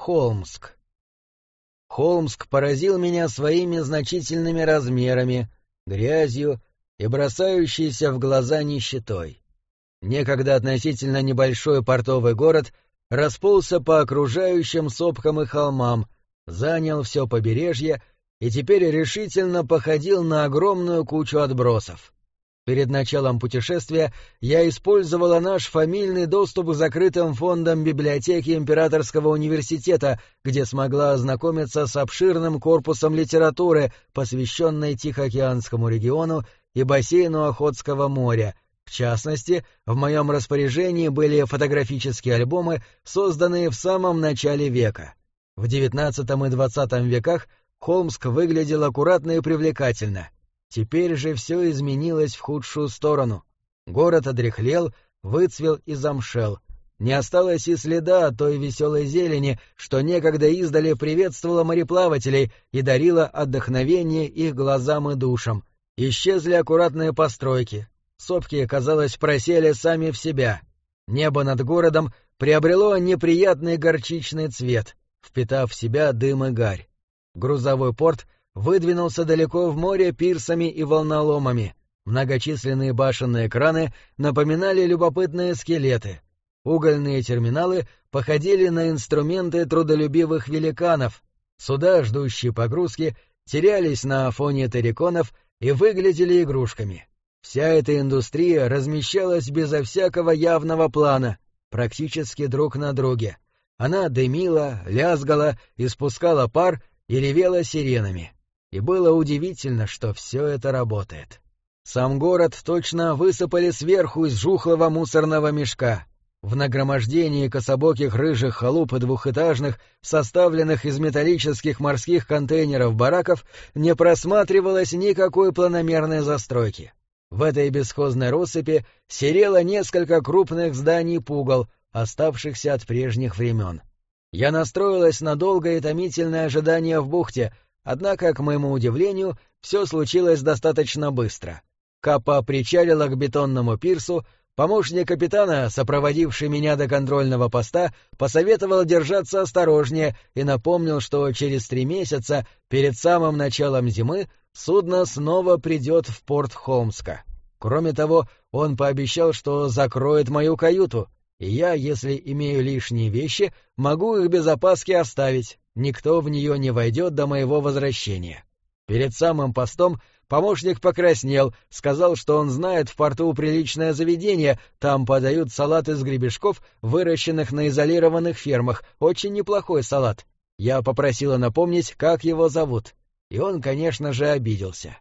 Холмск. Холмск поразил меня своими значительными размерами, грязью и бросающейся в глаза нищетой. Некогда относительно небольшой портовый город расползся по окружающим сопкам и холмам, занял все побережье и теперь решительно походил на огромную кучу отбросов. Перед началом путешествия я использовала наш фамильный доступ к закрытым фондам библиотеки Императорского университета, где смогла ознакомиться с обширным корпусом литературы, посвященной Тихоокеанскому региону и бассейну Охотского моря. В частности, в моем распоряжении были фотографические альбомы, созданные в самом начале века. В XIX и XX веках Холмск выглядел аккуратно и привлекательно. Теперь же все изменилось в худшую сторону. Город одряхлел, выцвел и замшел. Не осталось и следа той веселой зелени, что некогда издали приветствовала мореплавателей и дарила отдохновение их глазам и душам. Исчезли аккуратные постройки. Сопки, казалось, просели сами в себя. Небо над городом приобрело неприятный горчичный цвет, впитав в себя дым и гарь. Грузовой порт выдвинулся далеко в море пирсами и волноломами. Многочисленные башенные краны напоминали любопытные скелеты. Угольные терминалы походили на инструменты трудолюбивых великанов. Суда, ждущие погрузки, терялись на фоне терриконов и выглядели игрушками. Вся эта индустрия размещалась безо всякого явного плана, практически друг на друге. Она дымила, лязгала, испускала пар и ревела сиренами. И было удивительно, что все это работает. Сам город точно высыпали сверху из жухлого мусорного мешка. В нагромождении кособоких рыжих халуп и двухэтажных, составленных из металлических морских контейнеров бараков, не просматривалось никакой планомерной застройки. В этой бесхозной россыпи серело несколько крупных зданий-пугал, оставшихся от прежних времен. Я настроилась на долгое и томительное ожидание в бухте, однако, к моему удивлению, все случилось достаточно быстро. Капа причалила к бетонному пирсу, помощник капитана, сопроводивший меня до контрольного поста, посоветовал держаться осторожнее и напомнил, что через 3 месяца, перед самым началом зимы, судно снова придет в порт Холмска. Кроме того, он пообещал, что закроет мою каюту, и я, если имею лишние вещи, могу их без опаски оставить, никто в нее не войдет до моего возвращения. Перед самым постом помощник покраснел, сказал, что он знает в порту приличное заведение, там подают салат из гребешков, выращенных на изолированных фермах, очень неплохой салат. Я попросила напомнить, как его зовут, и он, конечно же, обиделся.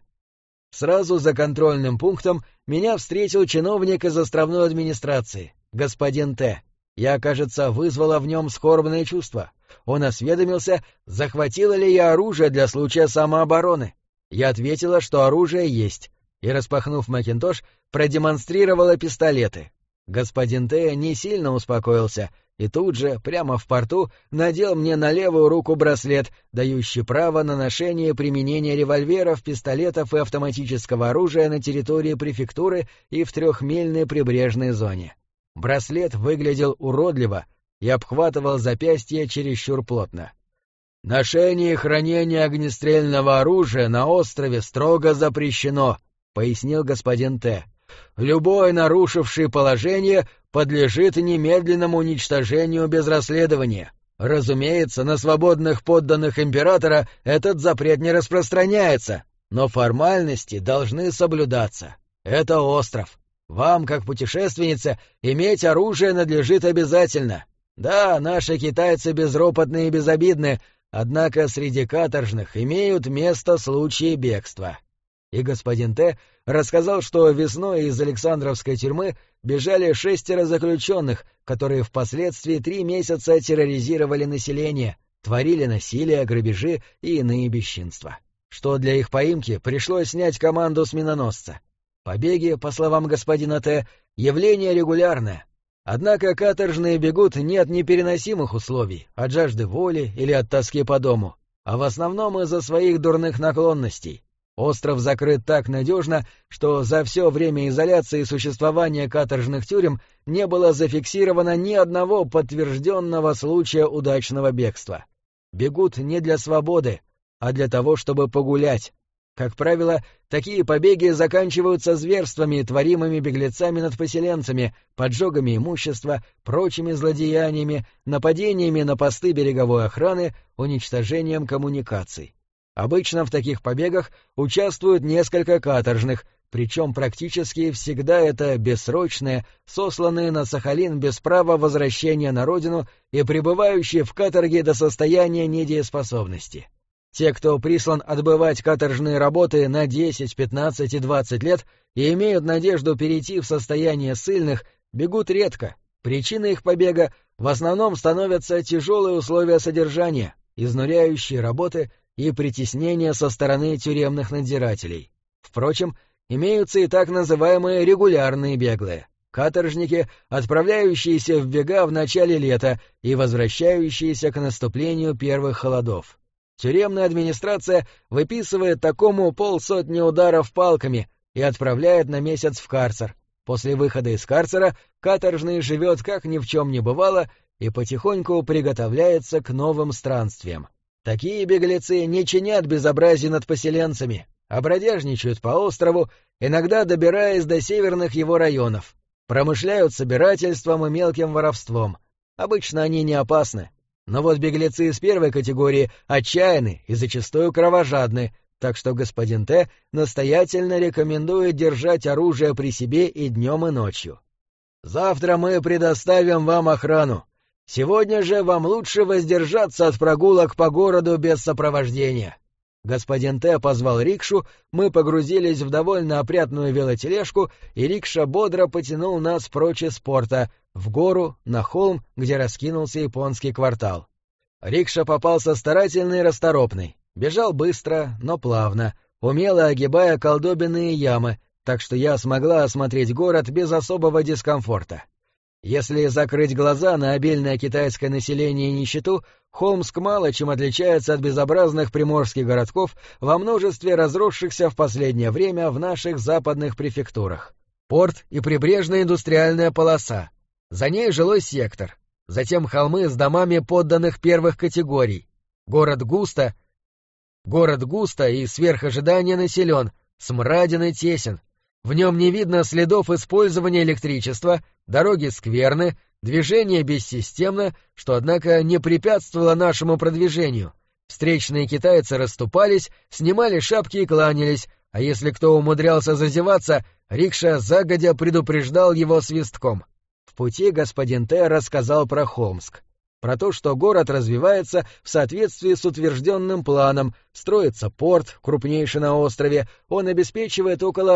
Сразу за контрольным пунктом меня встретил чиновник из островной администрации, господин Т. Я, кажется, вызвала в нем скорбные чувства. Он осведомился, захватила ли я оружие для случая самообороны. Я ответила, что оружие есть, и, распахнув макинтош, продемонстрировала пистолеты. Господин Т. не сильно успокоился, и тут же, прямо в порту, надел мне на левую руку браслет, дающий право на ношение и применение револьверов, пистолетов и автоматического оружия на территории префектуры и в 3-мильной прибрежной зоне. Браслет выглядел уродливо и обхватывал запястье чересчур плотно. «Ношение и хранение огнестрельного оружия на острове строго запрещено», — пояснил господин Т. «Любой, нарушивший положение, подлежит немедленному уничтожению без расследования. Разумеется, на свободных подданных императора этот запрет не распространяется, но формальности должны соблюдаться. Это остров. Вам, как путешественнице, иметь оружие надлежит обязательно. Да, наши китайцы безропотны и безобидны, однако среди каторжных имеют место случаи бегства». И господин Т. рассказал, что весной из Александровской тюрьмы бежали 6 заключенных, которые впоследствии 3 месяца терроризировали население, творили насилие, грабежи и иные бесчинства. Что для их поимки пришлось снять команду с миноносца. Побеги, по словам господина Т., явление регулярное. Однако каторжные бегут не от непереносимых условий, от жажды воли или от тоски по дому, а в основном из-за своих дурных наклонностей. Остров закрыт так надежно, что за все время изоляции и существования каторжных тюрем не было зафиксировано ни одного подтвержденного случая удачного бегства. Бегут не для свободы, а для того, чтобы погулять. Как правило, такие побеги заканчиваются зверствами, творимыми беглецами над поселенцами, поджогами имущества, прочими злодеяниями, нападениями на посты береговой охраны, уничтожением коммуникаций. Обычно в таких побегах участвуют несколько каторжных, причем практически всегда это бессрочные, сосланные на Сахалин без права возвращения на родину и пребывающие в каторге до состояния недееспособности. Те, кто прислан отбывать каторжные работы на 10, 15 и 20 лет и имеют надежду перейти в состояние ссыльных, бегут редко. Причиной их побега в основном становятся тяжелые условия содержания, изнуряющие работы и притеснения со стороны тюремных надзирателей. Впрочем, имеются и так называемые регулярные беглые — каторжники, отправляющиеся в бега в начале лета и возвращающиеся к наступлению первых холодов. Тюремная администрация выписывает такому 50 ударов палками и отправляет на месяц в карцер. После выхода из карцера каторжный живет как ни в чем не бывало и потихоньку приготовляется к новым странствиям. Такие беглецы не чинят безобразий над поселенцами, а бродяжничают по острову, иногда добираясь до северных его районов. Промышляют собирательством и мелким воровством. Обычно они не опасны. Но вот беглецы из первой категории отчаянны и зачастую кровожадны, так что господин Т. настоятельно рекомендует держать оружие при себе и днем, и ночью. Завтра мы предоставим вам охрану. Сегодня же вам лучше воздержаться от прогулок по городу без сопровождения. Господин Т. позвал рикшу, мы погрузились в довольно опрятную велотележку, и рикша бодро потянул нас прочь из порта, в гору, на холм, где раскинулся японский квартал. Рикша попался старательный и расторопный, бежал быстро, но плавно, умело огибая колдобинные ямы, так что я смогла осмотреть город без особого дискомфорта. Если закрыть глаза на обильное китайское население и нищету, Холмск мало чем отличается от безобразных приморских городков во множестве разросшихся в последнее время в наших западных префектурах. Порт и прибрежная индустриальная полоса. За ней жилой сектор. Затем холмы с домами подданных первых категорий. Город густо и сверх ожидания населен, смраден и тесен. В нем не видно следов использования электричества, дороги скверны, движение бессистемно, что, однако, не препятствовало нашему продвижению. Встречные китайцы расступались, снимали шапки и кланялись, а если кто умудрялся зазеваться, рикша загодя предупреждал его свистком. В пути господин Т. рассказал про Холмск. Про то, что город развивается в соответствии с утвержденным планом, строится порт, крупнейший на острове, он обеспечивает около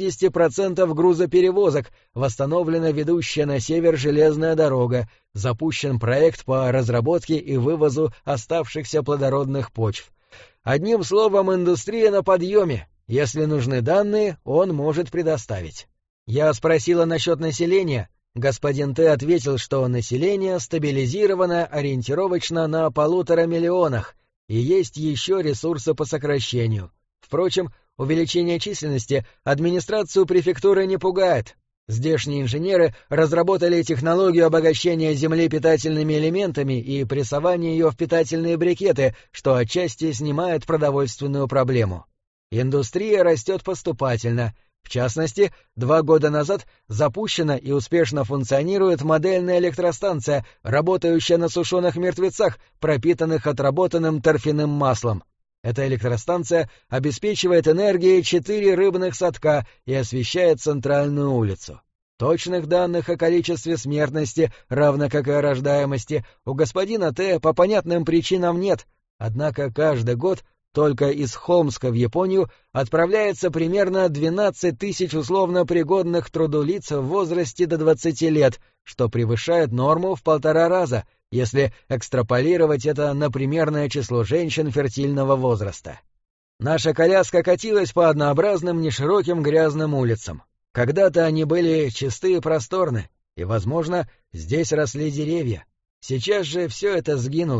80% грузоперевозок, восстановлена ведущая на север железная дорога, запущен проект по разработке и вывозу оставшихся плодородных почв. Одним словом, индустрия на подъеме. Если нужны данные, он может предоставить. Я спросила насчет населения. Господин Т. ответил, что население стабилизировано ориентировочно на 1,5 миллиона, и есть еще ресурсы по сокращению. Впрочем, увеличение численности администрацию префектуры не пугает. Здешние инженеры разработали технологию обогащения земли питательными элементами и прессования ее в питательные брикеты, что отчасти снимает продовольственную проблему. Индустрия растет поступательно. В частности, 2 года назад запущена и успешно функционирует модельная электростанция, работающая на сушеных мертвецах, пропитанных отработанным торфяным маслом. Эта электростанция обеспечивает энергией 4 рыбных садка и освещает центральную улицу. Точных данных о количестве смертности, равно как и о рождаемости, у господина Т. по понятным причинам нет, однако каждый год только из Холмска в Японию отправляется примерно 12 тысяч условно пригодных к труду лиц в возрасте до 20 лет, что превышает норму в 1,5 раза, если экстраполировать это на примерное число женщин фертильного возраста. Наша коляска катилась по однообразным нешироким грязным улицам. Когда-то они были чисты и просторны, и, возможно, здесь росли деревья. Сейчас же все это сгинуло.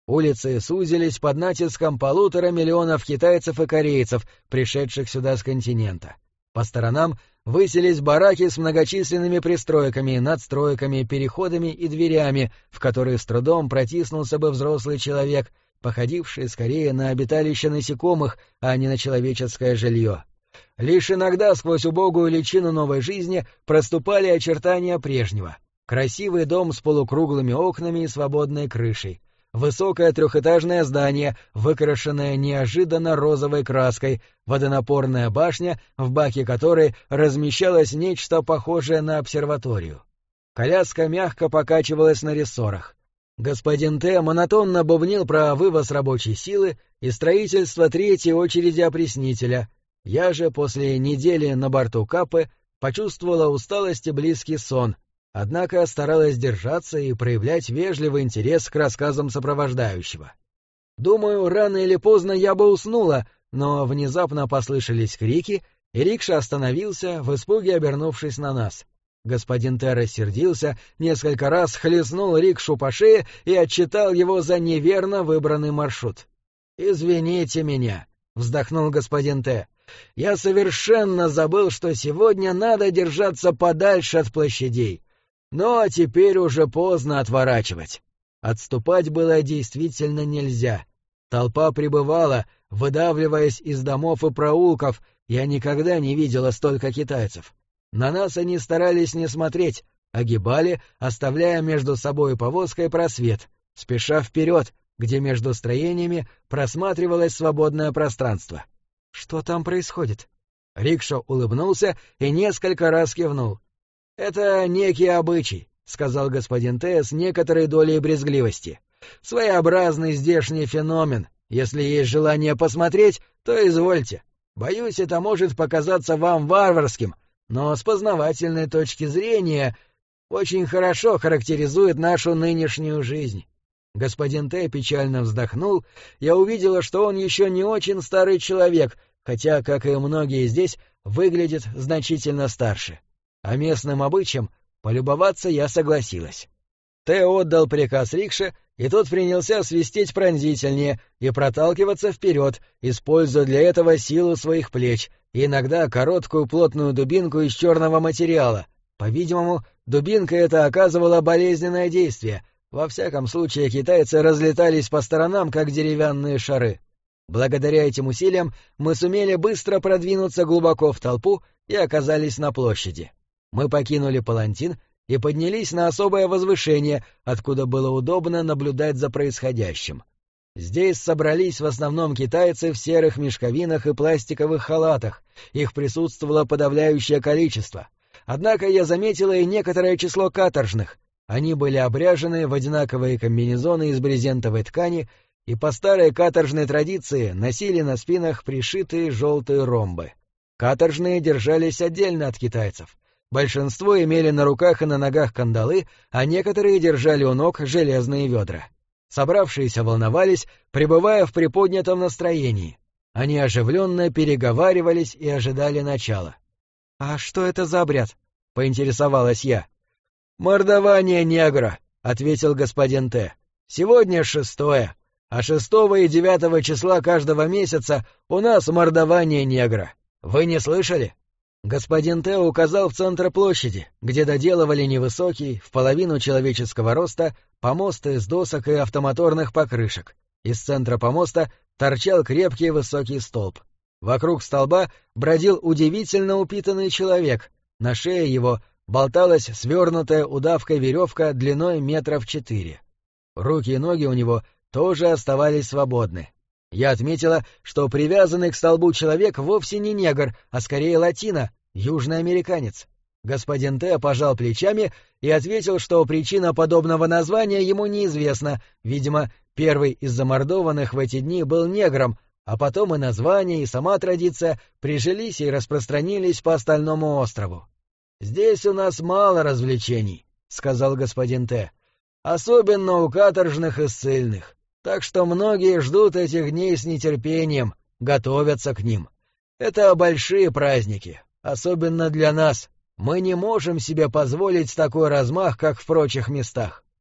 Улицы сузились под натиском 1,5 миллиона китайцев и корейцев, пришедших сюда с континента. По сторонам высились бараки с многочисленными пристройками, надстройками, переходами и дверями, в которые с трудом протиснулся бы взрослый человек, походивший скорее на обиталище насекомых, а не на человеческое жилье. Лишь иногда сквозь убогую личину новой жизни проступали очертания прежнего. Красивый дом с полукруглыми окнами и свободной крышей. Высокое трехэтажное здание, выкрашенное неожиданно розовой краской, водонапорная башня, в баке которой размещалось нечто похожее на обсерваторию. Коляска мягко покачивалась на рессорах. Господин Т. монотонно бубнил про вывоз рабочей силы и строительство третьей очереди опреснителя. Я же после недели на борту Капы почувствовала усталость и близкий сон, однако старалась держаться и проявлять вежливый интерес к рассказам сопровождающего. Думаю, рано или поздно я бы уснула, но внезапно послышались крики, и рикша остановился, в испуге обернувшись на нас. Господин Т. рассердился, несколько раз хлестнул рикшу по шее и отчитал его за неверно выбранный маршрут. «Извините меня», — вздохнул господин Т. «Я совершенно забыл, что сегодня надо держаться подальше от площадей. Но теперь уже поздно отворачивать». Отступать было действительно нельзя. Толпа прибывала, выдавливаясь из домов и проулков, я никогда не видела столько китайцев. На нас они старались не смотреть, огибали, оставляя между собой и повозкой просвет, спеша вперед, где между строениями просматривалось свободное пространство. «Что там происходит?» Рикша улыбнулся и несколько раз кивнул. «Это некий обычай», — сказал господин Т. с некоторой долей брезгливости. «Своеобразный здешний феномен. Если есть желание посмотреть, то извольте. Боюсь, это может показаться вам варварским, но с познавательной точки зрения очень хорошо характеризует нашу нынешнюю жизнь». Господин Т. печально вздохнул, я увидела, что он еще не очень старый человек, хотя, как и многие здесь, выглядит значительно старше. А местным обычаям полюбоваться я согласилась. Т. отдал приказ рикше, и тот принялся свистеть пронзительнее и проталкиваться вперед, используя для этого силу своих плеч и иногда короткую плотную дубинку из черного материала. По-видимому, дубинка эта оказывала болезненное действие. Во всяком случае, китайцы разлетались по сторонам, как деревянные шары. Благодаря этим усилиям мы сумели быстро продвинуться глубоко в толпу и оказались на площади. Мы покинули палантин и поднялись на особое возвышение, откуда было удобно наблюдать за происходящим. Здесь собрались в основном китайцы в серых мешковинах и пластиковых халатах, их присутствовало подавляющее количество. Однако я заметила и некоторое число каторжных. Они были обряжены в одинаковые комбинезоны из брезентовой ткани и по старой каторжной традиции носили на спинах пришитые желтые ромбы. Каторжные держались отдельно от китайцев. Большинство имели на руках и на ногах кандалы, а некоторые держали у ног железные ведра. Собравшиеся волновались, пребывая в приподнятом настроении. Они оживленно переговаривались и ожидали начала. — А что это за обряд? — поинтересовалась я. — Мордование негра, — ответил господин Т. — Сегодня 6-е, а 6 и 9 числа каждого месяца у нас мордование негра. Вы не слышали? Господин Т. указал в центр площади, где доделывали невысокий, в половину человеческого роста, помост из досок и автомоторных покрышек. Из центра помоста торчал крепкий высокий столб. Вокруг столба бродил удивительно упитанный человек. На шее его болталась свернутая удавкой веревка длиной 4 метра. Руки и ноги у него тоже оставались свободны. Я отметила, что привязанный к столбу человек вовсе не негр, а скорее латино, южный американец. Господин Т. пожал плечами и ответил, что причина подобного названия ему неизвестна. Видимо, первый из замордованных в эти дни был негром, а потом и название, и сама традиция прижились и распространились по остальному острову. «Здесь у нас мало развлечений», — сказал господин Т. «Особенно у каторжных и ссыльных. Так что многие ждут этих дней с нетерпением, готовятся к ним. Это большие праздники, особенно для нас. Мы не можем себе позволить такой размах, как в прочих местах».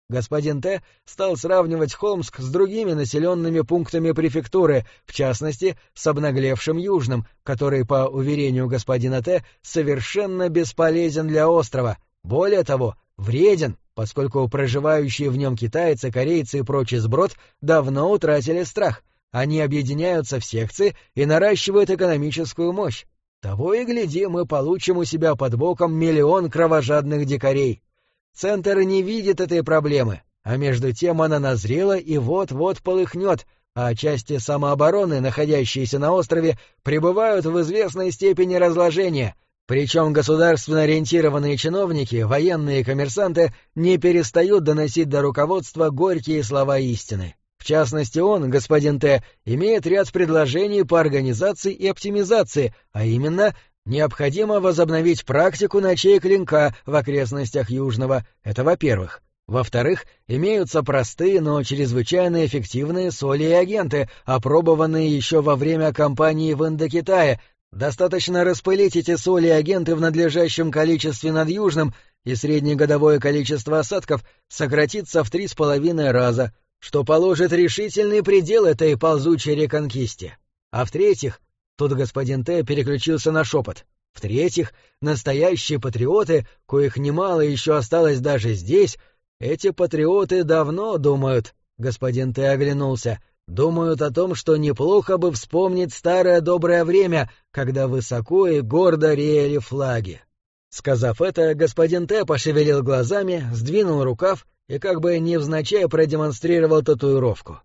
Господин Т. стал сравнивать Холмск с другими населенными пунктами префектуры, в частности, с обнаглевшим Южным, который, по уверению господина Т., совершенно бесполезен для острова. Более того, вреден, поскольку проживающие в нем китайцы, корейцы и прочий сброд давно утратили страх. Они объединяются в секции и наращивают экономическую мощь. Того и гляди, мы получим у себя под боком 1 миллион кровожадных дикарей. Центр не видит этой проблемы, а между тем она назрела и вот-вот полыхнет, а части самообороны, находящиеся на острове, пребывают в известной степени разложения, причем государственно ориентированные чиновники, военные и коммерсанты не перестают доносить до руководства горькие слова истины. В частности, он, господин Т., имеет ряд предложений по организации и оптимизации, а именно, необходимо возобновить практику ночей клинка в окрестностях Южного, это во-первых. Во-вторых, имеются простые, но чрезвычайно эффективные соли и агенты, опробованные еще во время кампании в Индокитае. Достаточно распылить эти соли и агенты в надлежащем количестве над Южным, и среднегодовое количество осадков сократится в 3,5 раза, что положит решительный предел этой ползучей реконкисте. А в-третьих, тут господин Т. переключился на шепот, в-третьих, настоящие патриоты, коих немало еще осталось даже здесь, эти патриоты давно думают, господин Т. оглянулся, думают о том, что неплохо бы вспомнить старое доброе время, когда высоко и гордо реяли флаги. Сказав это, господин Т. пошевелил глазами, сдвинул рукав и как бы невзначай продемонстрировал татуировку.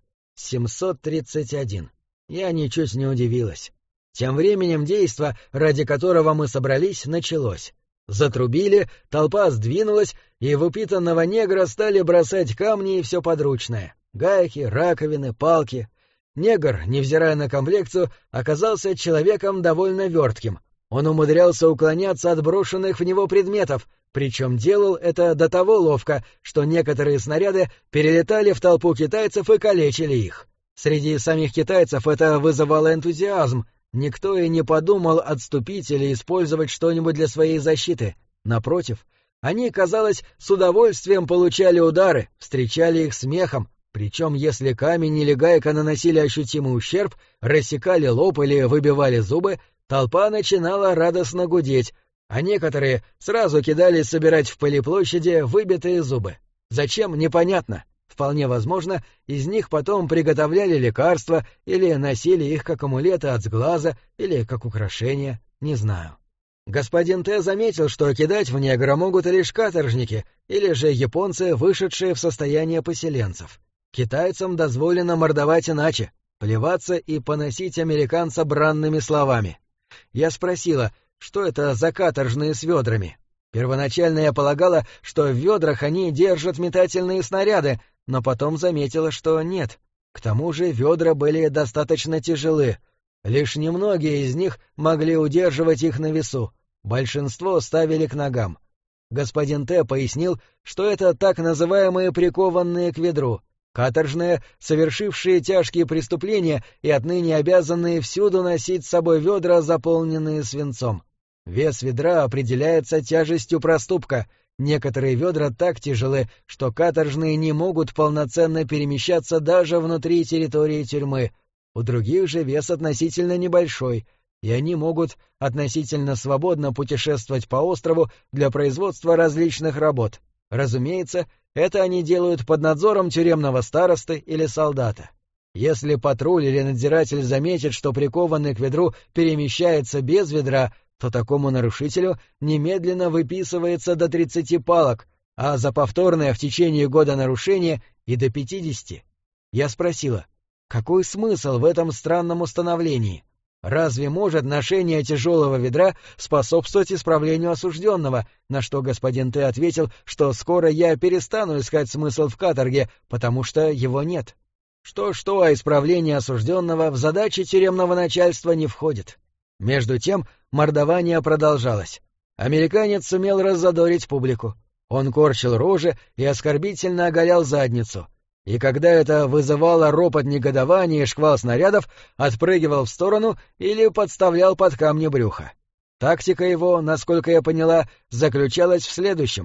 731. Я ничуть не удивилась. Тем временем действо, ради которого мы собрались, началось. Затрубили, толпа сдвинулась, и в упитанного негра стали бросать камни и все подручное. Гайки, раковины, палки. Негр, невзирая на комплекцию, оказался человеком довольно вертким. Он умудрялся уклоняться от брошенных в него предметов, причем делал это до того ловко, что некоторые снаряды перелетали в толпу китайцев и калечили их. Среди самих китайцев это вызывало энтузиазм. Никто и не подумал отступить или использовать что-нибудь для своей защиты. Напротив, они, казалось, с удовольствием получали удары, встречали их смехом, причем если камень или гайка наносили ощутимый ущерб, рассекали лоб или выбивали зубы, толпа начинала радостно гудеть, а некоторые сразу кидались собирать в пылеплощади выбитые зубы. Зачем, непонятно. Вполне возможно, из них потом приготовляли лекарства или носили их как амулеты от сглаза или как украшения, не знаю. Господин Т. заметил, что кидать в негра могут лишь каторжники или же японцы, вышедшие в состояние поселенцев. Китайцам дозволено мордовать иначе, плеваться и поносить американца бранными словами. Я спросила, что это за каторжные с ведрами. Первоначально я полагала, что в ведрах они держат метательные снаряды, но потом заметила, что нет. К тому же ведра были достаточно тяжелы. Лишь немногие из них могли удерживать их на весу. Большинство ставили к ногам. Господин Т. пояснил, что это так называемые прикованные к ведру, каторжные, совершившие тяжкие преступления и отныне обязанные всюду носить с собой ведра, заполненные свинцом. Вес ведра определяется тяжестью проступка. Некоторые ведра так тяжелы, что каторжные не могут полноценно перемещаться даже внутри территории тюрьмы. У других же вес относительно небольшой, и они могут относительно свободно путешествовать по острову для производства различных работ. Разумеется, это они делают под надзором тюремного старосты или солдата. Если патруль или надзиратель заметит, что прикованный к ведру перемещается без ведра, то такому нарушителю немедленно выписывается до 30 палок, а за повторное в течение года нарушение и до 50. Я спросила, какой смысл в этом странном установлении? Разве может ношение тяжелого ведра способствовать исправлению осужденного, на что господин Т. ответил, что скоро я перестану искать смысл в каторге, потому что его нет. Что-что, а исправление осужденного в задачи тюремного начальства не входит. Между тем мордование продолжалось. Американец сумел раззадорить публику. Он корчил рожи и оскорбительно оголял задницу. И когда это вызывало ропот негодования и шквал снарядов, отпрыгивал в сторону или подставлял под камни брюха. Тактика его, насколько я поняла, заключалась в следующем.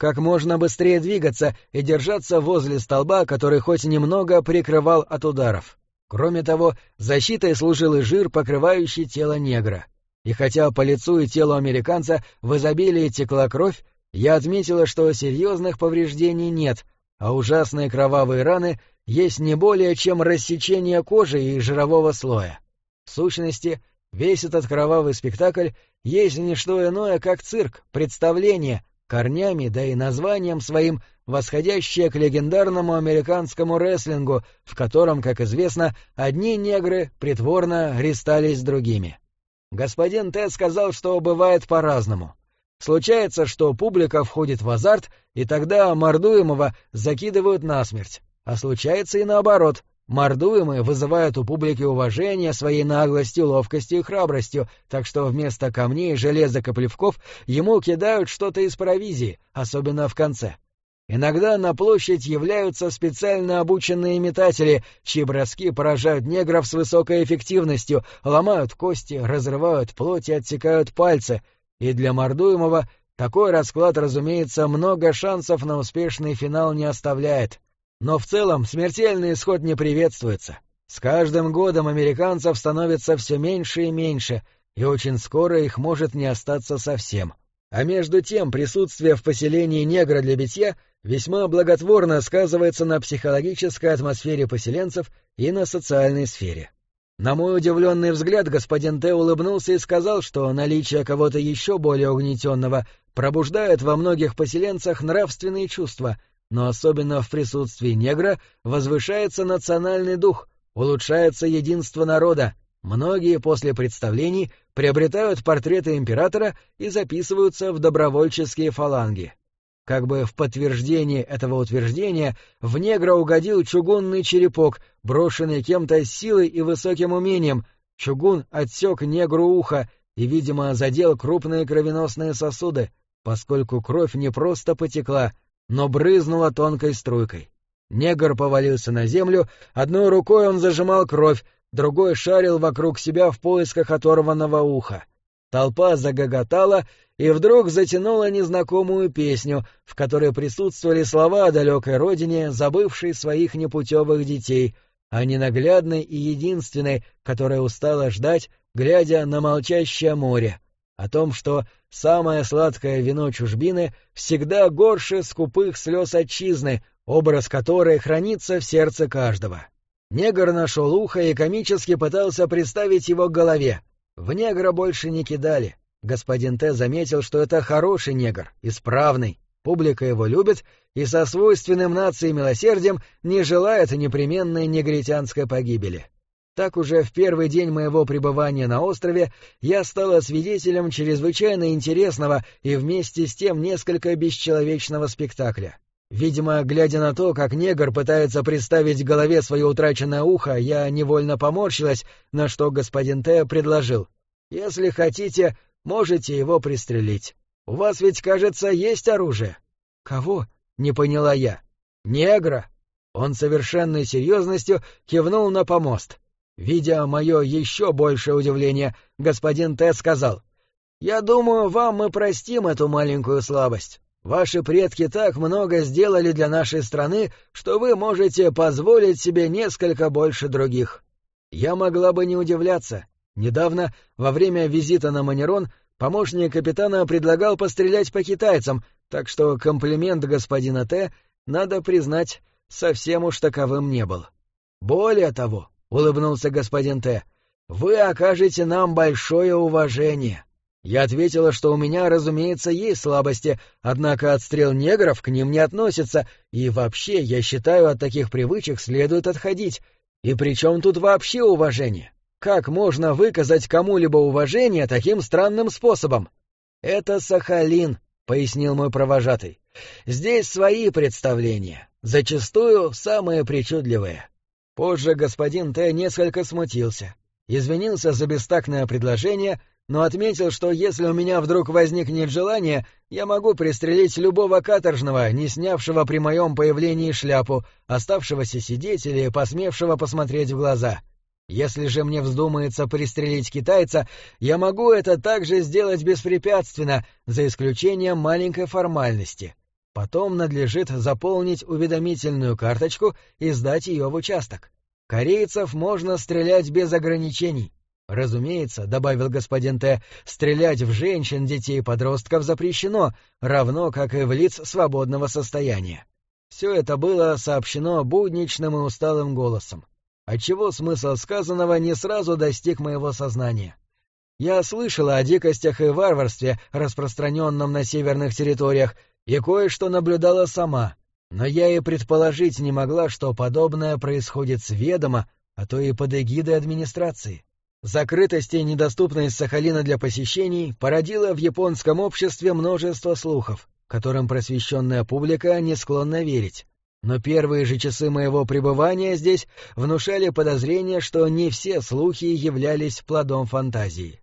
как можно быстрее двигаться и держаться возле столба, который хоть немного прикрывал от ударов. Кроме того, защитой служил и жир, покрывающий тело негра. И хотя по лицу и телу американца в изобилии текла кровь, я отметила, что серьезных повреждений нет, а ужасные кровавые раны есть не более чем рассечение кожи и жирового слоя. В сущности, весь этот кровавый спектакль есть не что иное, как цирк, представление, корнями, да и названием своим, восходящее к легендарному американскому рестлингу, в котором, как известно, одни негры притворно рестались с другими. Господин Т. сказал, что бывает по-разному. Случается, что публика входит в азарт, и тогда мордуемого закидывают насмерть. А случается и наоборот. Мордуемый вызывает у публики уважение своей наглостью, ловкостью и храбростью, так что вместо камней, железок и плевков ему кидают что-то из провизии, особенно в конце. Иногда на площадь являются специально обученные метатели, чьи броски поражают негров с высокой эффективностью, ломают кости, разрывают плоть и отсекают пальцы, и для мордуемого такой расклад, разумеется, много шансов на успешный финал не оставляет. Но в целом смертельный исход не приветствуется. С каждым годом американцев становится все меньше и меньше, и очень скоро их может не остаться совсем. А между тем присутствие в поселении негра для битья весьма благотворно сказывается на психологической атмосфере поселенцев и на социальной сфере. На мой удивленный взгляд господин Т. улыбнулся и сказал, что наличие кого-то еще более угнетенного пробуждает во многих поселенцах нравственные чувства, но особенно в присутствии негра возвышается национальный дух, улучшается единство народа. Многие после представлений приобретают портреты императора и записываются в добровольческие фаланги. Как бы в подтверждение этого утверждения в негра угодил чугунный черепок, брошенный кем-то с силой и высоким умением. Чугун отсек негру ухо и, видимо, задел крупные кровеносные сосуды, поскольку кровь не просто потекла, но брызнула тонкой струйкой. Негр повалился на землю, одной рукой он зажимал кровь, другой шарил вокруг себя в поисках оторванного уха. Толпа загоготала и вдруг затянула незнакомую песню, в которой присутствовали слова о далекой родине, забывшей своих непутевых детей, о ненаглядной и единственной, которая устала ждать, глядя на молчащее море, о том, что самое сладкое вино чужбины всегда горше скупых слез отчизны, образ которой хранится в сердце каждого. Негр нашел ухо и комически пытался приставить его к голове. В негра больше не кидали. Господин Т. заметил, что это хороший негр, исправный. Публика его любит и со свойственным нации милосердием не желает непременной негритянской погибели. Так уже в первый день моего пребывания на острове я стала свидетелем чрезвычайно интересного и вместе с тем несколько бесчеловечного спектакля. Видимо, глядя на то, как негр пытается приставить к голове свое утраченное ухо, я невольно поморщилась, на что господин Т. предложил: «Если хотите, можете его пристрелить. У вас ведь, кажется, есть оружие». «Кого?» — не поняла я. «Негра». Он с совершенной серьезностью кивнул на помост. Видя мое еще большее удивление, господин Т. сказал: «Я думаю, вам мы простим эту маленькую слабость. Ваши предки так много сделали для нашей страны, что вы можете позволить себе несколько больше других». Я могла бы не удивляться. Недавно, во время визита на Манерон, помощник капитана предлагал пострелять по китайцам, так что комплимент господина Т., надо признать, совсем уж таковым не был. «Более того, — улыбнулся господин Т., — вы окажете нам большое уважение». Я ответила, что у меня, разумеется, есть слабости, однако отстрел негров к ним не относится, и вообще, я считаю, от таких привычек следует отходить. И при чем тут вообще уважение? Как можно выказать кому-либо уважение таким странным способом? «Это Сахалин», — пояснил мой провожатый. «Здесь свои представления, зачастую самые причудливые». Позже господин Т. несколько смутился, извинился за бестактное предложение, но отметил, что если у меня вдруг возникнет желание, я могу пристрелить любого каторжного, не снявшего при моем появлении шляпу, оставшегося сидеть или посмевшего посмотреть в глаза. Если же мне вздумается пристрелить китайца, я могу это также сделать беспрепятственно, за исключением маленькой формальности. Потом надлежит заполнить уведомительную карточку и сдать ее в участок. Корейцев можно стрелять без ограничений. Разумеется, — добавил господин Т., — стрелять в женщин, детей и подростков запрещено, равно как и в лиц свободного состояния. Все это было сообщено будничным и усталым голосом, отчего смысл сказанного не сразу достиг моего сознания. Я слышала о дикостях и варварстве, распространенном на северных территориях, и кое-что наблюдала сама, но я и предположить не могла, что подобное происходит с ведома, а то и под эгидой администрации. Закрытость и недоступность Сахалина для посещений породила в японском обществе множество слухов, которым просвещенная публика не склонна верить. Но первые же часы моего пребывания здесь внушали подозрение, что не все слухи являлись плодом фантазии.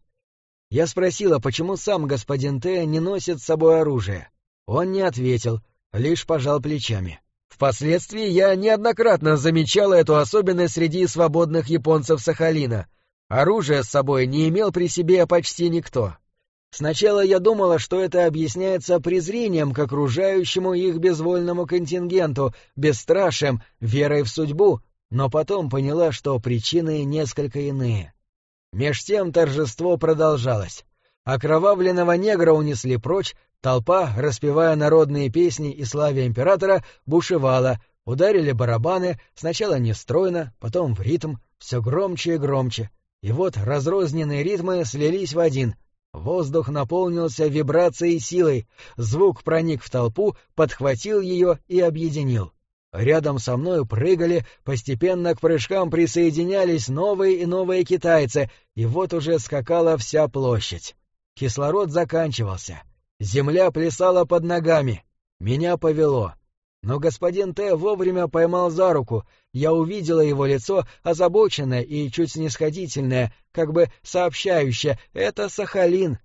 Я спросила, почему сам господин Т. не носит с собой оружие. Он не ответил, лишь пожал плечами. Впоследствии я неоднократно замечала эту особенность среди свободных японцев Сахалина. Оружия с собой не имел при себе почти никто. Сначала я думала, что это объясняется презрением к окружающему их безвольному контингенту, бесстрашием, верой в судьбу, но потом поняла, что причины несколько иные. Меж тем торжество продолжалось. Окровавленного негра унесли прочь, толпа, распевая народные песни и славя императора, бушевала, ударили барабаны, сначала нестройно, потом в ритм, все громче и громче. И вот разрозненные ритмы слились в один. Воздух наполнился вибрацией и силой, звук проник в толпу, подхватил ее и объединил. Рядом со мной прыгали, постепенно к прыжкам присоединялись новые и новые китайцы, и вот уже скакала вся площадь. Кислород заканчивался. Земля плясала под ногами. Меня повело. Но господин Т. вовремя поймал за руку. Я увидела его лицо, озабоченное и чуть снисходительное, как бы сообщающее: «Это Сахалин,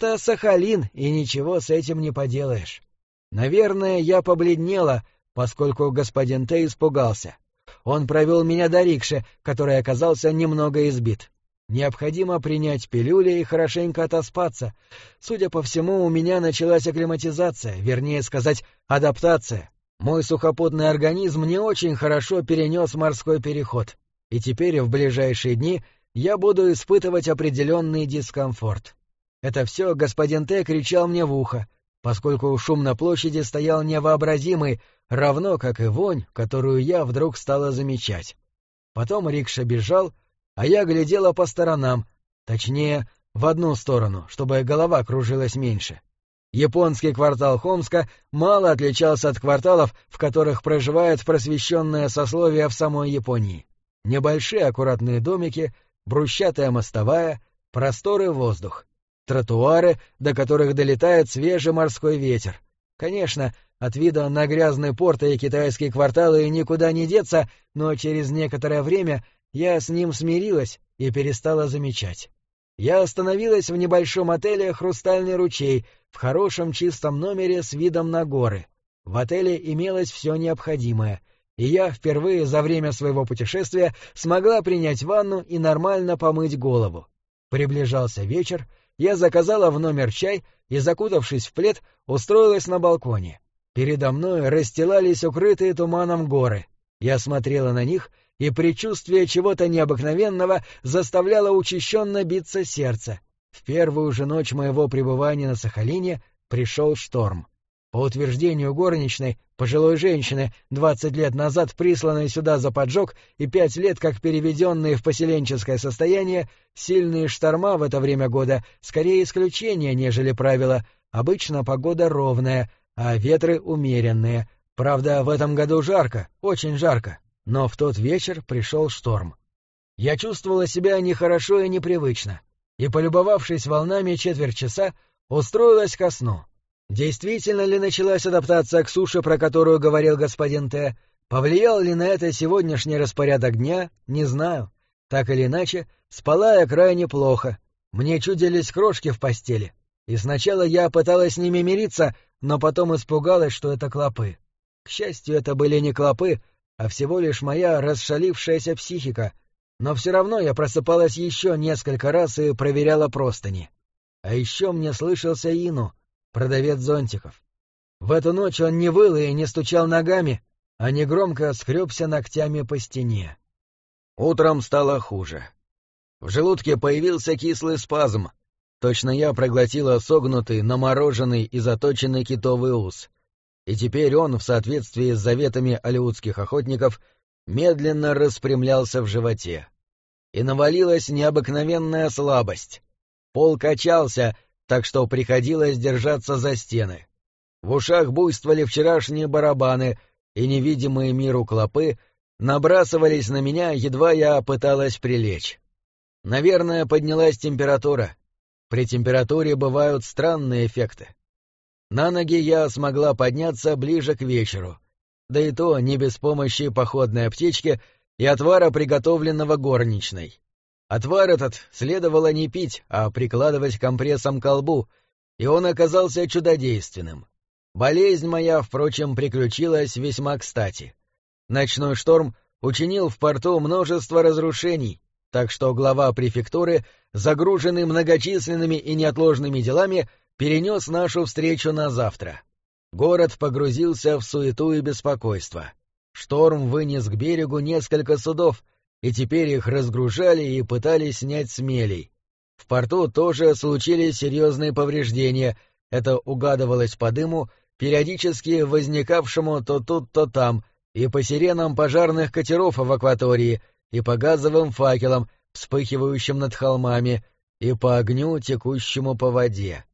и ничего с этим не поделаешь». Наверное, я побледнела, поскольку господин Т. испугался. Он провел меня до рикши, который оказался немного избит. Необходимо принять пилюли и хорошенько отоспаться. Судя по всему, у меня началась акклиматизация, вернее сказать, адаптация. Мой сухопутный организм не очень хорошо перенес морской переход, и теперь в ближайшие дни я буду испытывать определенный дискомфорт. Это все господин Т. кричал мне в ухо, поскольку шум на площади стоял невообразимый, равно как и вонь, которую я вдруг стала замечать. Потом рикша бежал, а я глядела по сторонам, точнее, в одну сторону, чтобы голова кружилась меньше. Японский квартал Хомска мало отличался от кварталов, в которых проживает просвещенное сословие в самой Японии. Небольшие аккуратные домики, брусчатая мостовая, просторы воздух, тротуары, до которых долетает свежий морской ветер. Конечно, от вида на грязный порт и китайские кварталы никуда не деться, но через некоторое время я с ним смирилась и перестала замечать. Я остановилась в небольшом отеле «Хрустальный ручей», в хорошем чистом номере с видом на горы. В отеле имелось все необходимое, и я впервые за время своего путешествия смогла принять ванну и нормально помыть голову. Приближался вечер, я заказала в номер чай и, закутавшись в плед, устроилась на балконе. Передо мной расстилались укрытые туманом горы. Я смотрела на них, и предчувствие чего-то необыкновенного заставляло учащенно биться сердце. В первую же ночь моего пребывания на Сахалине пришел шторм. По утверждению горничной, пожилой женщины, 20 лет назад присланной сюда за поджог и 5 лет как переведенные в поселенческое состояние, сильные шторма в это время года скорее исключение, нежели правило. Обычно погода ровная, а ветры умеренные. Правда, в этом году жарко, очень жарко. Но в тот вечер пришел шторм. Я чувствовала себя нехорошо и непривычно, и, полюбовавшись волнами четверть часа, устроилась ко сну. Действительно ли началась адаптация к суше, про которую говорил господин Т., повлиял ли на это сегодняшний распорядок дня, не знаю. Так или иначе, спала я крайне плохо. Мне чудились крошки в постели, и сначала я пыталась с ними мириться, но потом испугалась, что это клопы. К счастью, это были не клопы, а всего лишь моя расшалившаяся психика, но все равно я просыпалась еще несколько раз и проверяла простыни. А еще мне слышался Ину, продавец зонтиков. В эту ночь он не выл и не стучал ногами, а негромко скребся ногтями по стене. Утром стало хуже. В желудке появился кислый спазм. Точно я проглотила согнутый, намороженный и заточенный китовый ус. И теперь он, в соответствии с заветами алеутских охотников, медленно распрямлялся в животе. И навалилась необыкновенная слабость. Пол качался, так что приходилось держаться за стены. В ушах буйствовали вчерашние барабаны, и невидимые миру клопы набрасывались на меня, едва я пыталась прилечь. Наверное, поднялась температура. При температуре бывают странные эффекты. На ноги я смогла подняться ближе к вечеру, да и то не без помощи походной аптечки и отвара, приготовленного горничной. Отвар этот следовало не пить, а прикладывать компрессом к колбу, и он оказался чудодейственным. Болезнь моя, впрочем, приключилась весьма кстати. Ночной шторм учинил в порту множество разрушений, так что глава префектуры, загруженный многочисленными и неотложными делами, перенес нашу встречу на завтра. Город погрузился в суету и беспокойство. Шторм вынес к берегу несколько судов, и теперь их разгружали и пытались снять с мелей. В порту тоже случились серьезные повреждения, это угадывалось по дыму, периодически возникавшему то тут, то там, и по сиренам пожарных катеров в акватории, и по газовым факелам, вспыхивающим над холмами, и по огню, текущему по воде.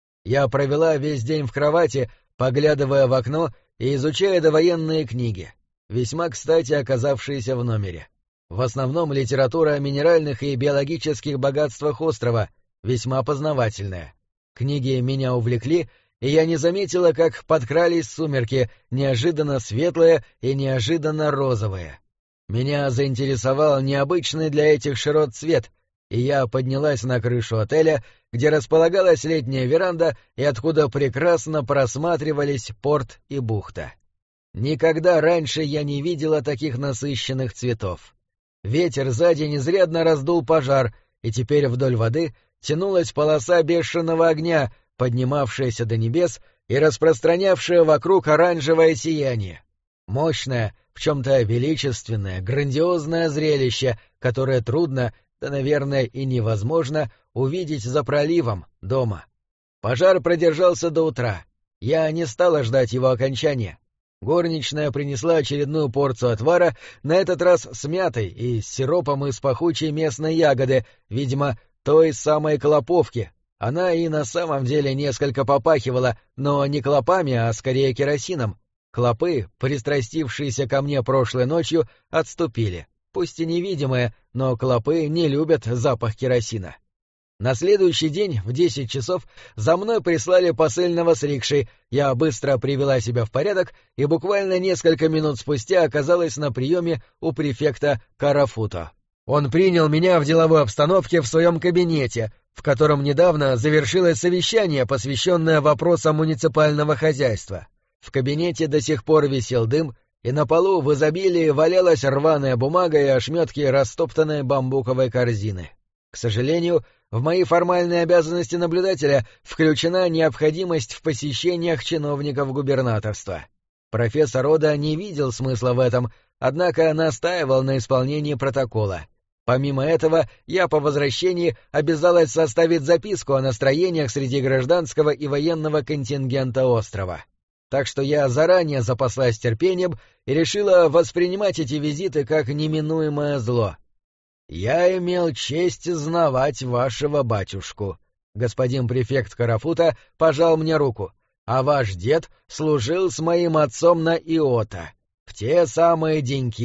Я провела весь день в кровати, поглядывая в окно и изучая довоенные книги, весьма кстати оказавшиеся в номере. В основном литература о минеральных и биологических богатствах острова, весьма познавательная. Книги меня увлекли, и я не заметила, как подкрались сумерки, неожиданно светлые и неожиданно розовые. Меня заинтересовал необычный для этих широт цвет, и я поднялась на крышу отеля, где располагалась летняя веранда и откуда прекрасно просматривались порт и бухта. Никогда раньше я не видела таких насыщенных цветов. Ветер за день изрядно раздул пожар, и теперь вдоль воды тянулась полоса бешеного огня, поднимавшаяся до небес и распространявшая вокруг оранжевое сияние. Мощное, в чем-то величественное, грандиозное зрелище, которое трудно, да, наверное, и невозможно увидеть за проливом, дома. Пожар продержался до утра. Я не стала ждать его окончания. Горничная принесла очередную порцию отвара, на этот раз с мятой и с сиропом из пахучей местной ягоды, видимо, той самой клоповки. Она и на самом деле несколько попахивала, но не клопами, а скорее керосином. Клопы, пристрастившиеся ко мне прошлой ночью, отступили. Пусть и невидимые, но клопы не любят запах керосина. На следующий день в 10 часов за мной прислали посыльного с рикшей, я быстро привела себя в порядок и буквально несколько минут спустя оказалась на приеме у префекта Карафуто. Он принял меня в деловой обстановке в своем кабинете, в котором недавно завершилось совещание, посвященное вопросам муниципального хозяйства. В кабинете до сих пор висел дым, и на полу в изобилии валялась рваная бумага и ошметки растоптанной бамбуковой корзины. К сожалению, в мои формальные обязанности наблюдателя включена необходимость в посещениях чиновников губернаторства. Профессор Ода не видел смысла в этом, однако настаивал на исполнении протокола. Помимо этого, я по возвращении обязалась составить записку о настроениях среди гражданского и военного контингента острова. Так что я заранее запаслась терпением и решила воспринимать эти визиты как неминуемое зло. «Я имел честь знавать вашего батюшку», — господин префект Карафуто пожал мне руку, «а ваш дед служил с моим отцом на Иота. В те самые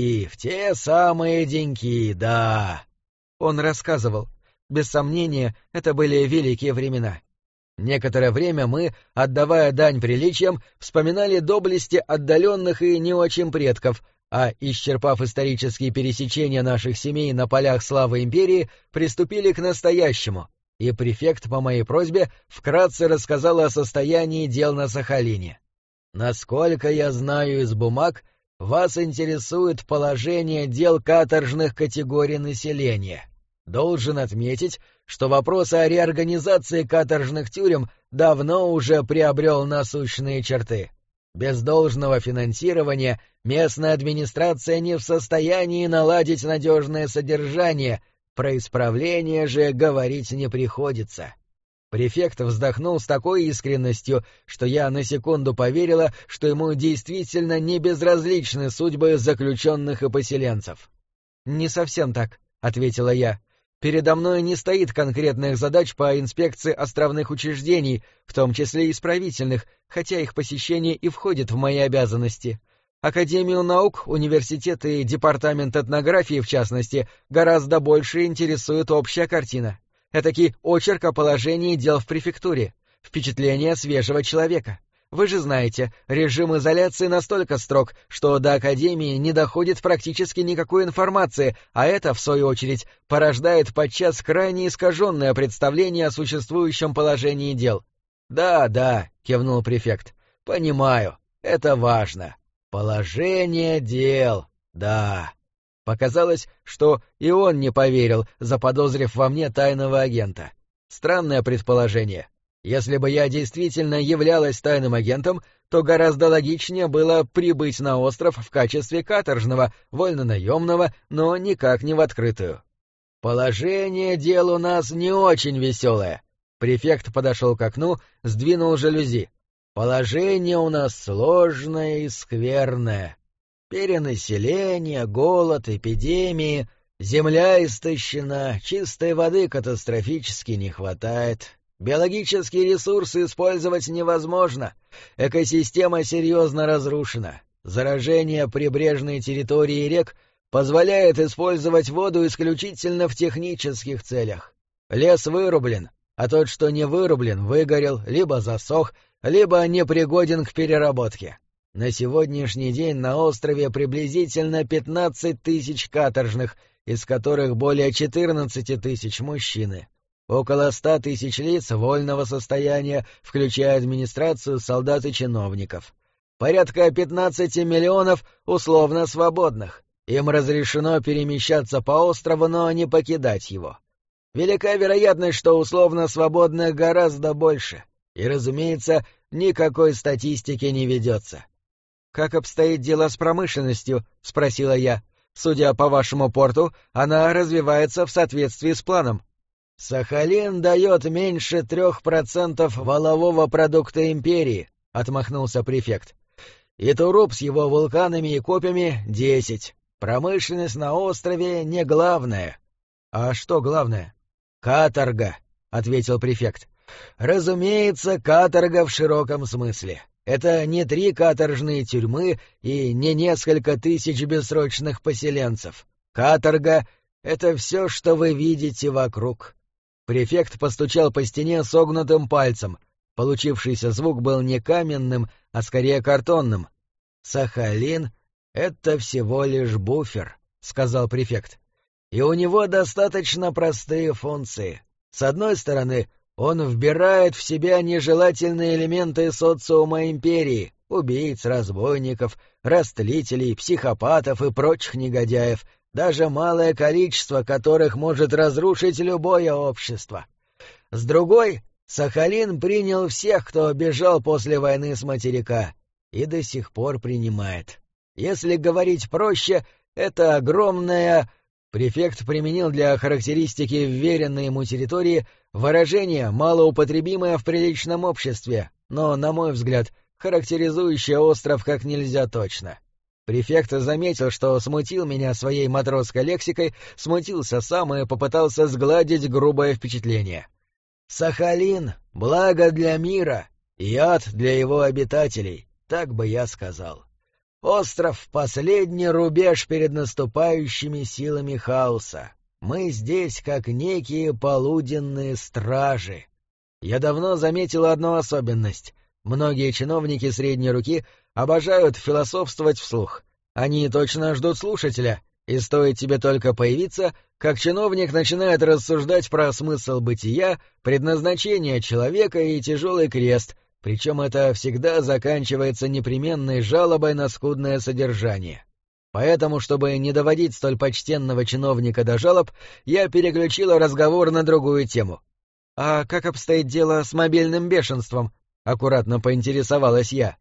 деньки, да». Он рассказывал. Без сомнения, это были великие времена. Некоторое время мы, отдавая дань приличиям, вспоминали доблести отдаленных и не очень предков, а, исчерпав исторические пересечения наших семей на полях славы империи, приступили к настоящему, и префект по моей просьбе вкратце рассказал о состоянии дел на Сахалине. «Насколько я знаю из бумаг, вас интересует положение дел каторжных категорий населения. Должен отметить, что вопрос о реорганизации каторжных тюрем давно уже приобрел насущные черты. Без должного финансирования местная администрация не в состоянии наладить надежное содержание, про исправление же говорить не приходится. Префект вздохнул с такой искренностью, что я на секунду поверила, что ему действительно не безразличны судьбы заключенных и поселенцев. «Не совсем так», — ответила я. «Передо мной не стоит конкретных задач по инспекции островных учреждений, в том числе и исправительных, хотя их посещение и входит в мои обязанности. Академию наук, университет и департамент этнографии, в частности, гораздо больше интересует общая картина. Этакий очерк о положении дел в префектуре, впечатление свежего человека. Вы же знаете, режим изоляции настолько строг, что до Академии не доходит практически никакой информации, а это, в свою очередь, порождает подчас крайне искаженное представление о существующем положении дел. «Да», — кивнул префект, — «понимаю, это важно. Положение дел, да». Показалось, что и он не поверил, заподозрив во мне тайного агента. Странное предположение. Если бы я действительно являлась тайным агентом, то гораздо логичнее было прибыть на остров в качестве каторжного, вольнонаемного, но никак не в открытую. «Положение дел у нас не очень веселое». Префект подошел к окну, сдвинул жалюзи. «Положение у нас сложное и скверное. Перенаселение, голод, эпидемии, земля истощена, чистой воды катастрофически не хватает». Биологические ресурсы использовать невозможно. Экосистема серьезно разрушена. Заражение прибрежной территории рек позволяет использовать воду исключительно в технических целях. Лес вырублен, а тот, что не вырублен, выгорел, либо засох, либо непригоден к переработке. На сегодняшний день на острове приблизительно 15 тысяч каторжных, из которых более 14 тысяч мужчины. Около 100 тысяч лиц вольного состояния, включая администрацию, солдат и чиновников. Порядка 15 миллионов условно свободных. Им разрешено перемещаться по острову, но не покидать его. Велика вероятность, что условно свободных гораздо больше. И, разумеется, никакой статистики не ведется. «Как обстоит дело с промышленностью?» — спросила я. «Судя по вашему порту, она развивается в соответствии с планом». «Сахалин дает меньше 3% валового продукта империи», — отмахнулся префект. «И Туруп с его вулканами и копьями 10. Промышленность на острове не главное». «А что главное?» «Каторга», — ответил префект. «Разумеется, каторга в широком смысле. Это не 3 каторжные тюрьмы и не несколько тысяч бессрочных поселенцев. Каторга — это все, что вы видите вокруг». Префект постучал по стене согнутым пальцем. Получившийся звук был не каменным, а скорее картонным. «Сахалин — это всего лишь буфер», — сказал префект. «И у него достаточно простые функции. С одной стороны, он вбирает в себя нежелательные элементы социума империи, убийц, разбойников, растлителей, психопатов и прочих негодяев, даже малое количество которых может разрушить любое общество. С другой, Сахалин принял всех, кто бежал после войны с материка, и до сих пор принимает. Если говорить проще, это огромная... Префект применил для характеристики вверенной ему территории выражение, малоупотребимое в приличном обществе, но, на мой взгляд, характеризующее остров как нельзя точно. Префект заметил, что смутил меня своей матросской лексикой, смутился сам и попытался сгладить грубое впечатление. «Сахалин — благо для мира, яд для его обитателей, так бы я сказал. Остров — последний рубеж перед наступающими силами хаоса. Мы здесь как некие полуденные стражи. Я давно заметил одну особенность. Многие чиновники средней руки обожают философствовать вслух. Они точно ждут слушателя, и стоит тебе только появиться, как чиновник начинает рассуждать про смысл бытия, предназначение человека и тяжелый крест, причем это всегда заканчивается непременной жалобой на скудное содержание. Поэтому, чтобы не доводить столь почтенного чиновника до жалоб, я переключила разговор на другую тему. «А как обстоит дело с мобильным бешенством?» — аккуратно поинтересовалась я.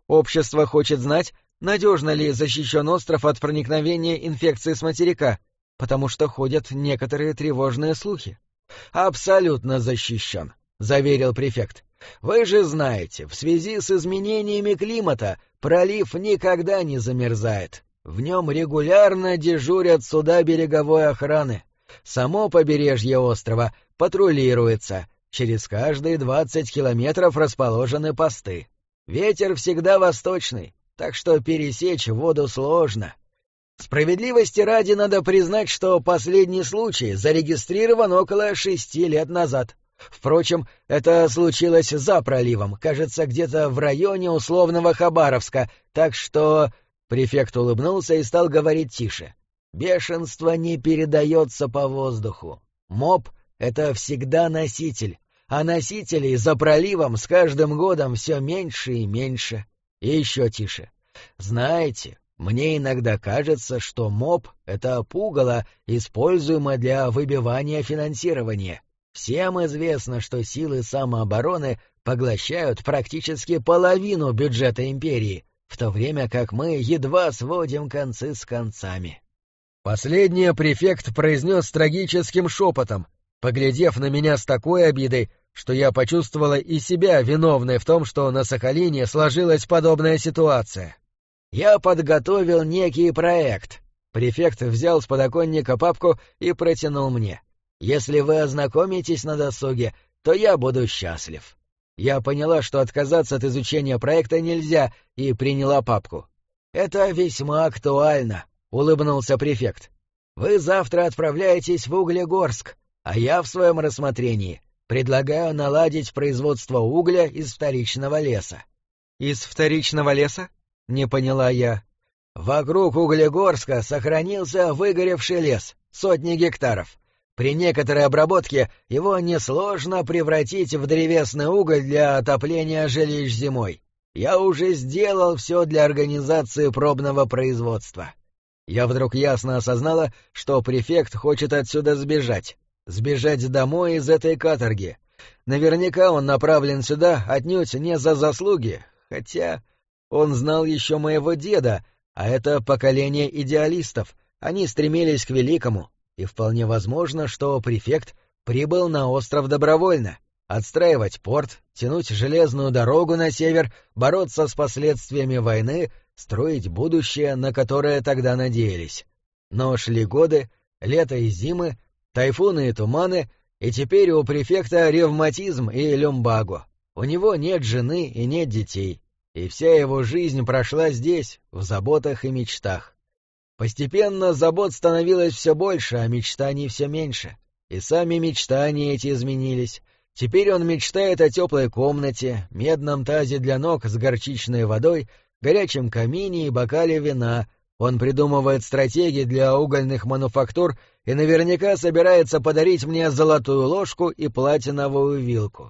Общество хочет знать, надежно ли защищен остров от проникновения инфекции с материка, потому что ходят некоторые тревожные слухи. «Абсолютно защищен», — заверил префект. «Вы же знаете, в связи с изменениями климата пролив никогда не замерзает. В нем регулярно дежурят суда береговой охраны. Само побережье острова патрулируется. Через каждые 20 километров расположены посты. Ветер всегда восточный, так что пересечь воду сложно. Справедливости ради надо признать, что последний случай зарегистрирован около 6 лет назад. Впрочем, это случилось за проливом, кажется, где-то в районе условного Хабаровска, так что...» Префект улыбнулся и стал говорить тише. «Бешенство не передается по воздуху. Моб — это всегда носитель, а носителей за проливом с каждым годом все меньше и меньше. И еще тише. Знаете, мне иногда кажется, что моб — это пугало, используемое для выбивания финансирования. Всем известно, что силы самообороны поглощают практически половину бюджета империи, в то время как мы едва сводим концы с концами». Последнее префект произнес трагическим шепотом, поглядев на меня с такой обидой, что я почувствовала и себя виновной в том, что на Сахалине сложилась подобная ситуация. «Я подготовил некий проект». Префект взял с подоконника папку и протянул мне. «Если вы ознакомитесь на досуге, то я буду счастлив». Я поняла, что отказаться от изучения проекта нельзя, и приняла папку. «Это весьма актуально», — улыбнулся префект. «Вы завтра отправляетесь в Углегорск, а я в своем рассмотрении предлагаю наладить производство угля из вторичного леса». «Из вторичного леса?» — не поняла я. «Вокруг Углегорска сохранился выгоревший лес, сотни гектаров. При некоторой обработке его несложно превратить в древесный уголь для отопления жилищ зимой. Я уже сделал все для организации пробного производства». Я вдруг ясно осознала, что префект хочет отсюда сбежать. Сбежать домой из этой каторги. Наверняка он направлен сюда отнюдь не за заслуги, хотя он знал еще моего деда, а это поколение идеалистов. Они стремились к великому, и вполне возможно, что префект прибыл на остров добровольно. Отстраивать порт, тянуть железную дорогу на север, бороться с последствиями войны, строить будущее, на которое тогда надеялись. Но шли годы, лето и зимы, тайфуны и туманы, и теперь у префекта ревматизм и люмбаго. У него нет жены и нет детей, и вся его жизнь прошла здесь, в заботах и мечтах. Постепенно забот становилось все больше, а мечтаний все меньше. И сами мечтания эти изменились. Теперь он мечтает о теплой комнате, медном тазе для ног с горчичной водой, горячем камине и бокале вина. Он придумывает стратегии для угольных мануфактур и наверняка собирается подарить мне золотую ложку и платиновую вилку.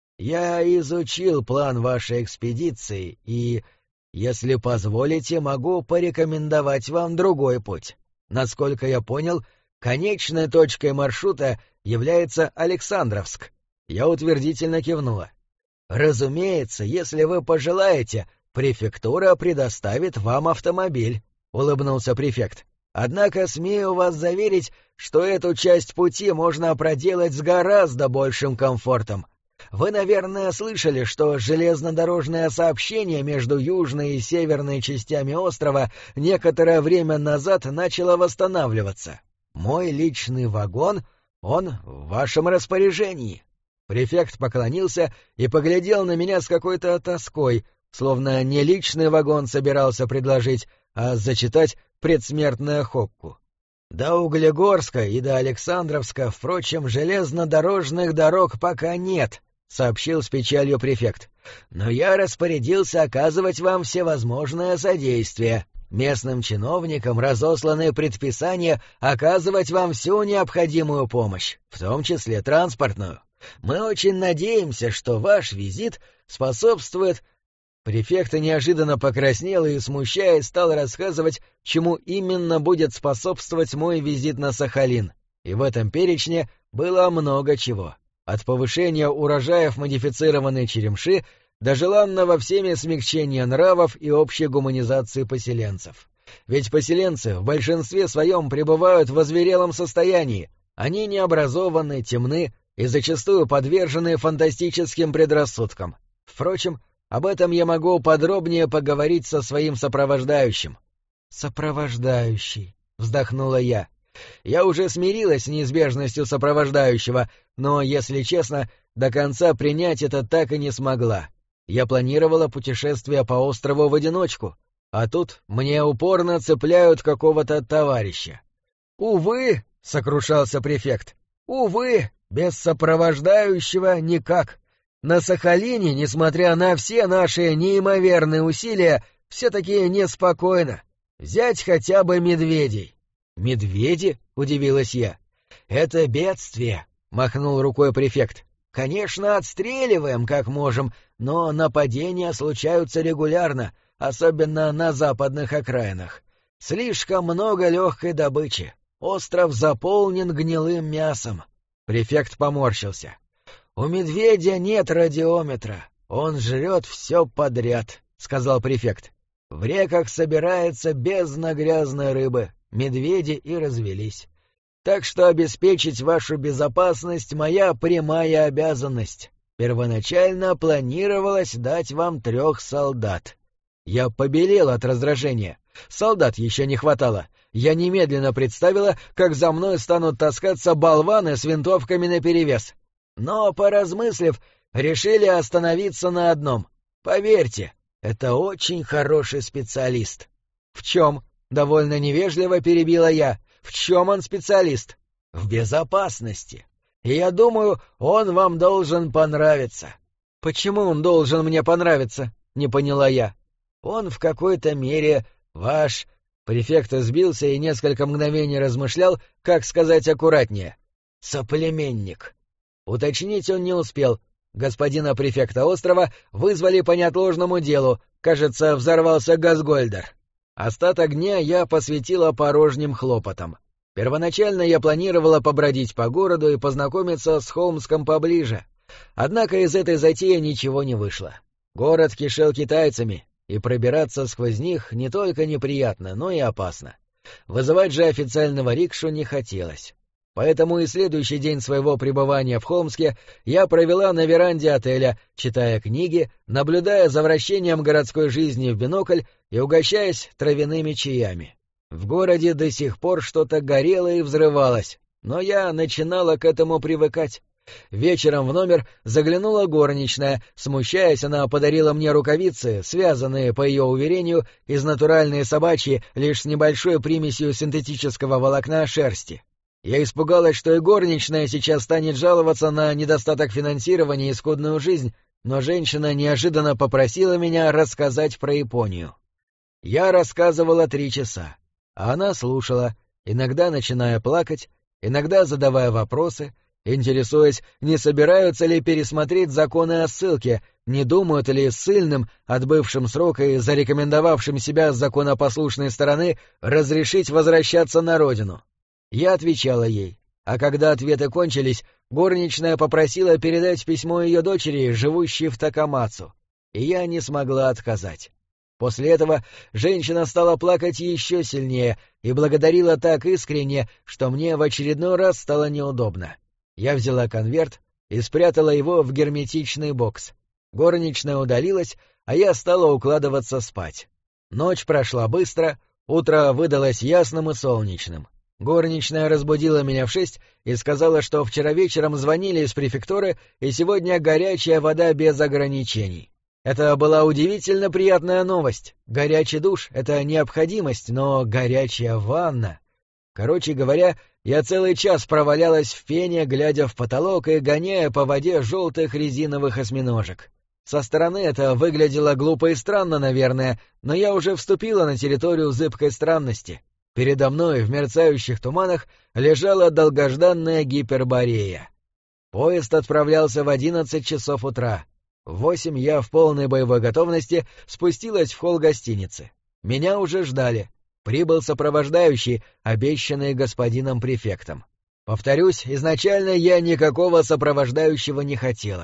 Я изучил план вашей экспедиции и, если позволите, могу порекомендовать вам другой путь. Насколько я понял, конечной точкой маршрута является Александровск. Я утвердительно кивнула. «Разумеется, если вы пожелаете, префектура предоставит вам автомобиль», — улыбнулся префект. «Однако смею вас заверить, что эту часть пути можно проделать с гораздо большим комфортом. Вы, наверное, слышали, что железнодорожное сообщение между южной и северной частями острова некоторое время назад начало восстанавливаться. Мой личный вагон, он в вашем распоряжении». Префект поклонился и поглядел на меня с какой-то тоской, словно не личный вагон собирался предложить, а зачитать предсмертное хокку. «До Углегорска и до Александровска, впрочем, железнодорожных дорог пока нет», — сообщил с печалью префект. «Но я распорядился оказывать вам всевозможное содействие. Местным чиновникам разосланы предписания оказывать вам всю необходимую помощь, в том числе транспортную. Мы очень надеемся, что ваш визит способствует...» Префект неожиданно покраснел и, смущаясь, стал рассказывать, чему именно будет способствовать мой визит на Сахалин. И в этом перечне было много чего. От повышения урожаев модифицированной черемши до желанного всеми смягчения нравов и общей гуманизации поселенцев. Ведь поселенцы в большинстве своем пребывают в озверелом состоянии, они необразованы, темны и зачастую подвержены фантастическим предрассудкам. Впрочем, об этом я могу подробнее поговорить со своим сопровождающим. «Сопровождающий», — вздохнула я. Я уже смирилась с неизбежностью сопровождающего, но, если честно, до конца принять это так и не смогла. Я планировала путешествие по острову в одиночку, а тут мне упорно цепляют какого-то товарища. «Увы», — сокрушался префект, — «увы, без сопровождающего никак. На Сахалине, несмотря на все наши неимоверные усилия, все-таки неспокойно. Взять хотя бы медведей». «Медведи?» — удивилась я. «Это бедствие», — махнул рукой префект. «Конечно, отстреливаем как можем, но нападения случаются регулярно, особенно на западных окраинах. Слишком много легкой добычи. Остров заполнен гнилым мясом». Префект поморщился. «У медведя нет радиометра, он жрет все подряд», — сказал префект. «В реках собирается бездна грязной рыбы, медведи и развелись. Так что обеспечить вашу безопасность — моя прямая обязанность. Первоначально планировалось дать вам 3 солдат». Я побелел от раздражения. Солдат еще не хватало. Я немедленно представила, как за мной станут таскаться болваны с винтовками наперевес. Но, поразмыслив, решили остановиться на одном. Поверьте, это очень хороший специалист. — В чем? — довольно невежливо перебила я. — В чем он специалист? — В безопасности. И я думаю, он вам должен понравиться. — Почему он должен мне понравиться? — не поняла я. — Он в какой-то мере ваш... Префект сбился и несколько мгновений размышлял, как сказать аккуратнее. «Соплеменник». Уточнить он не успел. Господина префекта острова вызвали по неотложному делу. Кажется, взорвался газгольдер. Остаток дня я посвятила порожним хлопотам. Первоначально я планировала побродить по городу и познакомиться с Холмском поближе. Однако из этой затеи ничего не вышло. Город кишел китайцами, и пробираться сквозь них не только неприятно, но и опасно. Вызывать же официального рикшу не хотелось. Поэтому и следующий день своего пребывания в Холмске я провела на веранде отеля, читая книги, наблюдая за вращением городской жизни в бинокль и угощаясь травяными чаями. В городе до сих пор что-то горело и взрывалось, но я начинала к этому привыкать. Вечером в номер заглянула горничная. Смущаясь, она подарила мне рукавицы, связанные, по ее уверению, из натуральной собачьей, лишь с небольшой примесью синтетического волокна шерсти. Я испугалась, что и горничная сейчас станет жаловаться на недостаток финансирования и скудную жизнь, но женщина неожиданно попросила меня рассказать про Японию. Я рассказывала 3 часа, а она слушала, иногда начиная плакать, иногда задавая вопросы, интересуясь, не собираются ли пересмотреть законы о ссылке, не думают ли ссыльным, отбывшим срок и зарекомендовавшим себя с законопослушной стороны, разрешить возвращаться на родину. Я отвечала ей, а когда ответы кончились, горничная попросила передать письмо ее дочери, живущей в Такамацу, и я не смогла отказать. После этого женщина стала плакать еще сильнее и благодарила так искренне, что мне в очередной раз стало неудобно. Я взяла конверт и спрятала его в герметичный бокс. Горничная удалилась, а я стала укладываться спать. Ночь прошла быстро, утро выдалось ясным и солнечным. Горничная разбудила меня в 6 и сказала, что вчера вечером звонили из префектуры, и сегодня горячая вода без ограничений. Это была удивительно приятная новость. Горячий душ — это необходимость, но горячая ванна... Короче говоря, я целый час провалялась в пене, глядя в потолок и гоняя по воде желтых резиновых осьминожек. Со стороны это выглядело глупо и странно, наверное, но я уже вступила на территорию зыбкой странности. Передо мной в мерцающих туманах лежала долгожданная Гиперборея. Поезд отправлялся в 11 часов утра. В 8 я в полной боевой готовности спустилась в холл гостиницы. Меня уже ждали. Прибыл сопровождающий, обещанный господином префектом. Повторюсь, изначально я никакого сопровождающего не хотела.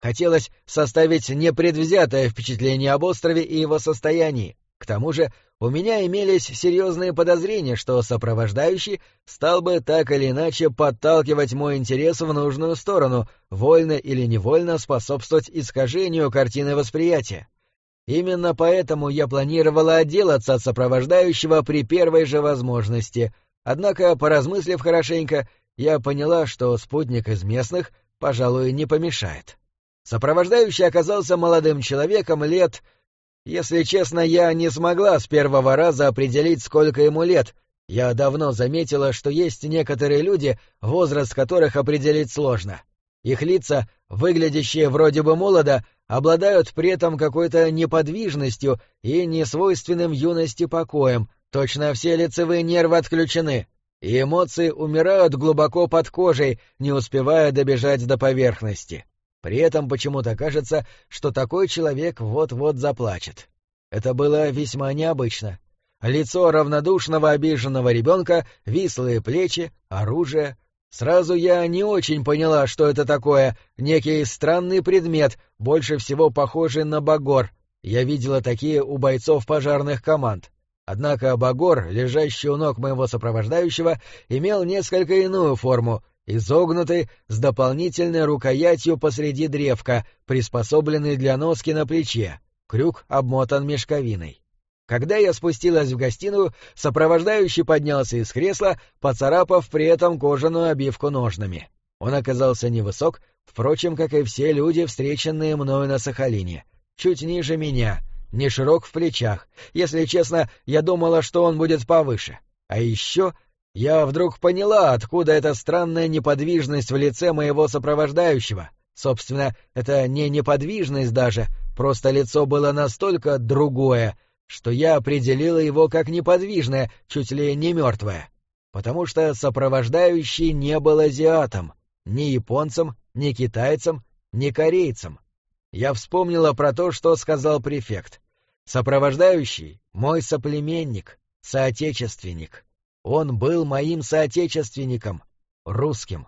Хотелось составить непредвзятое впечатление об острове и его состоянии. К тому же у меня имелись серьезные подозрения, что сопровождающий стал бы так или иначе подталкивать мой интерес в нужную сторону, вольно или невольно способствовать искажению картины восприятия. Именно поэтому я планировала отделаться от сопровождающего при первой же возможности. Однако, поразмыслив хорошенько, я поняла, что спутник из местных, пожалуй, не помешает. Сопровождающий оказался молодым человеком лет... Если честно, я не смогла с первого раза определить, сколько ему лет. Я давно заметила, что есть некоторые люди, возраст которых определить сложно. Их лица, выглядящие вроде бы молодо, обладают при этом какой-то неподвижностью и несвойственным юности покоем, точно все лицевые нервы отключены, и эмоции умирают глубоко под кожей, не успевая добежать до поверхности. При этом почему-то кажется, что такой человек вот-вот заплачет. Это было весьма необычно. Лицо равнодушного обиженного ребенка, вислые плечи, оружие. Сразу я не очень поняла, что это такое, некий странный предмет, больше всего похожий на багор. Я видела такие у бойцов пожарных команд. Однако багор, лежащий у ног моего сопровождающего, имел несколько иную форму, изогнутый, с дополнительной рукоятью посреди древка, приспособленный для носки на плече. Крюк обмотан мешковиной. Когда я спустилась в гостиную, сопровождающий поднялся из кресла, поцарапав при этом кожаную обивку ножнами. Он оказался невысок, впрочем, как и все люди, встреченные мною на Сахалине. Чуть ниже меня, не широк в плечах. Если честно, я думала, что он будет повыше. А еще... Я вдруг поняла, откуда эта странная неподвижность в лице моего сопровождающего. Собственно, это не неподвижность даже, просто лицо было настолько другое, что я определила его как неподвижное, чуть ли не мертвое. Потому что сопровождающий не был азиатом, ни японцем, ни китайцем, ни корейцем. Я вспомнила про то, что сказал префект. Сопровождающий — мой соплеменник, соотечественник. Он был моим соотечественником, русским.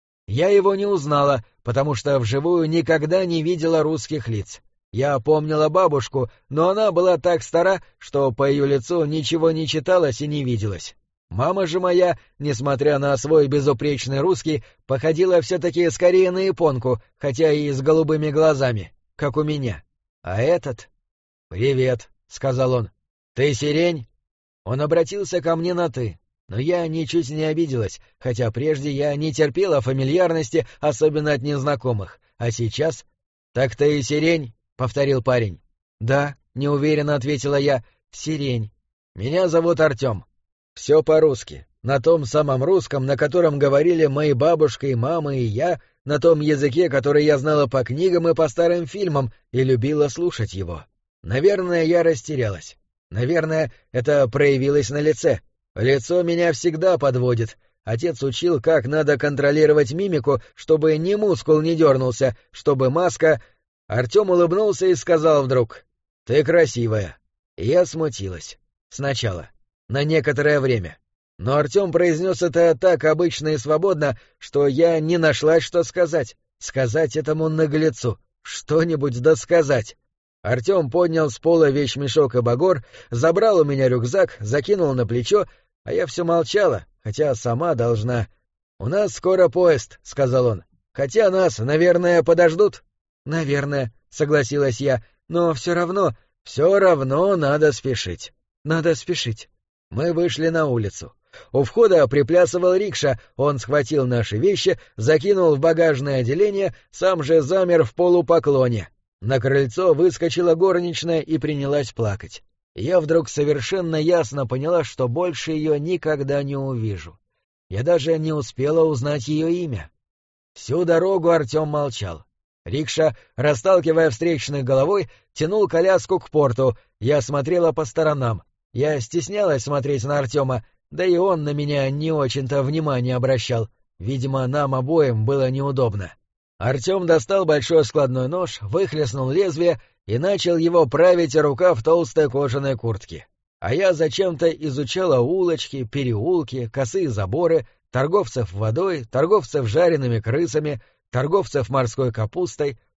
Я его не узнала, потому что вживую никогда не видела русских лиц. Я помнила бабушку, но она была так стара, что по ее лицу ничего не читалось и не виделось. Мама же моя, несмотря на свой безупречный русский, походила все-таки скорее на японку, хотя и с голубыми глазами, как у меня. А этот... «Привет», — сказал он. «Ты сирень?» Он обратился ко мне на «ты». Но я ничуть не обиделась, хотя прежде я не терпела фамильярности, особенно от незнакомых. А сейчас... — Так ты и сирень? — повторил парень. — Да, — неуверенно ответила я, — сирень. — Меня зовут Артем. Все по-русски, на том самом русском, на котором говорили мои бабушка и мама и я, на том языке, который я знала по книгам и по старым фильмам, и любила слушать его. Наверное, я растерялась. Наверное, это проявилось на лице. Лицо меня всегда подводит. Отец учил, как надо контролировать мимику, чтобы ни мускул не дернулся, чтобы маска... Артем улыбнулся и сказал вдруг: «Ты красивая». Я смутилась. Сначала. На некоторое время. Но Артем произнес это так обычно и свободно, что я не нашла, что сказать. Сказать этому наглецу. Что-нибудь досказать. Артем поднял с пола вещмешок и багор, забрал у меня рюкзак, закинул на плечо, а я все молчала, хотя сама должна. «У нас скоро поезд», — сказал он. «Хотя нас, наверное, подождут». «Наверное», — согласилась я, — «но все равно надо спешить. Надо спешить». Мы вышли на улицу. У входа приплясывал рикша, он схватил наши вещи, закинул в багажное отделение, сам же замер в полупоклоне. На крыльцо выскочила горничная и принялась плакать. Я вдруг совершенно ясно поняла, что больше ее никогда не увижу. Я даже не успела узнать ее имя. Всю дорогу Артем молчал. Рикша, расталкивая встречных головой, тянул коляску к порту. Я смотрела по сторонам. Я стеснялась смотреть на Артема, да и он на меня не очень-то внимания обращал. Видимо, нам обоим было неудобно. Артем достал большой складной нож, выхлестнул лезвие и начал его править о рукав толстой кожаной куртки. А я зачем-то изучала улочки, переулки, косые заборы, торговцев водой, торговцев жареными крысами, торговцев морской капустой,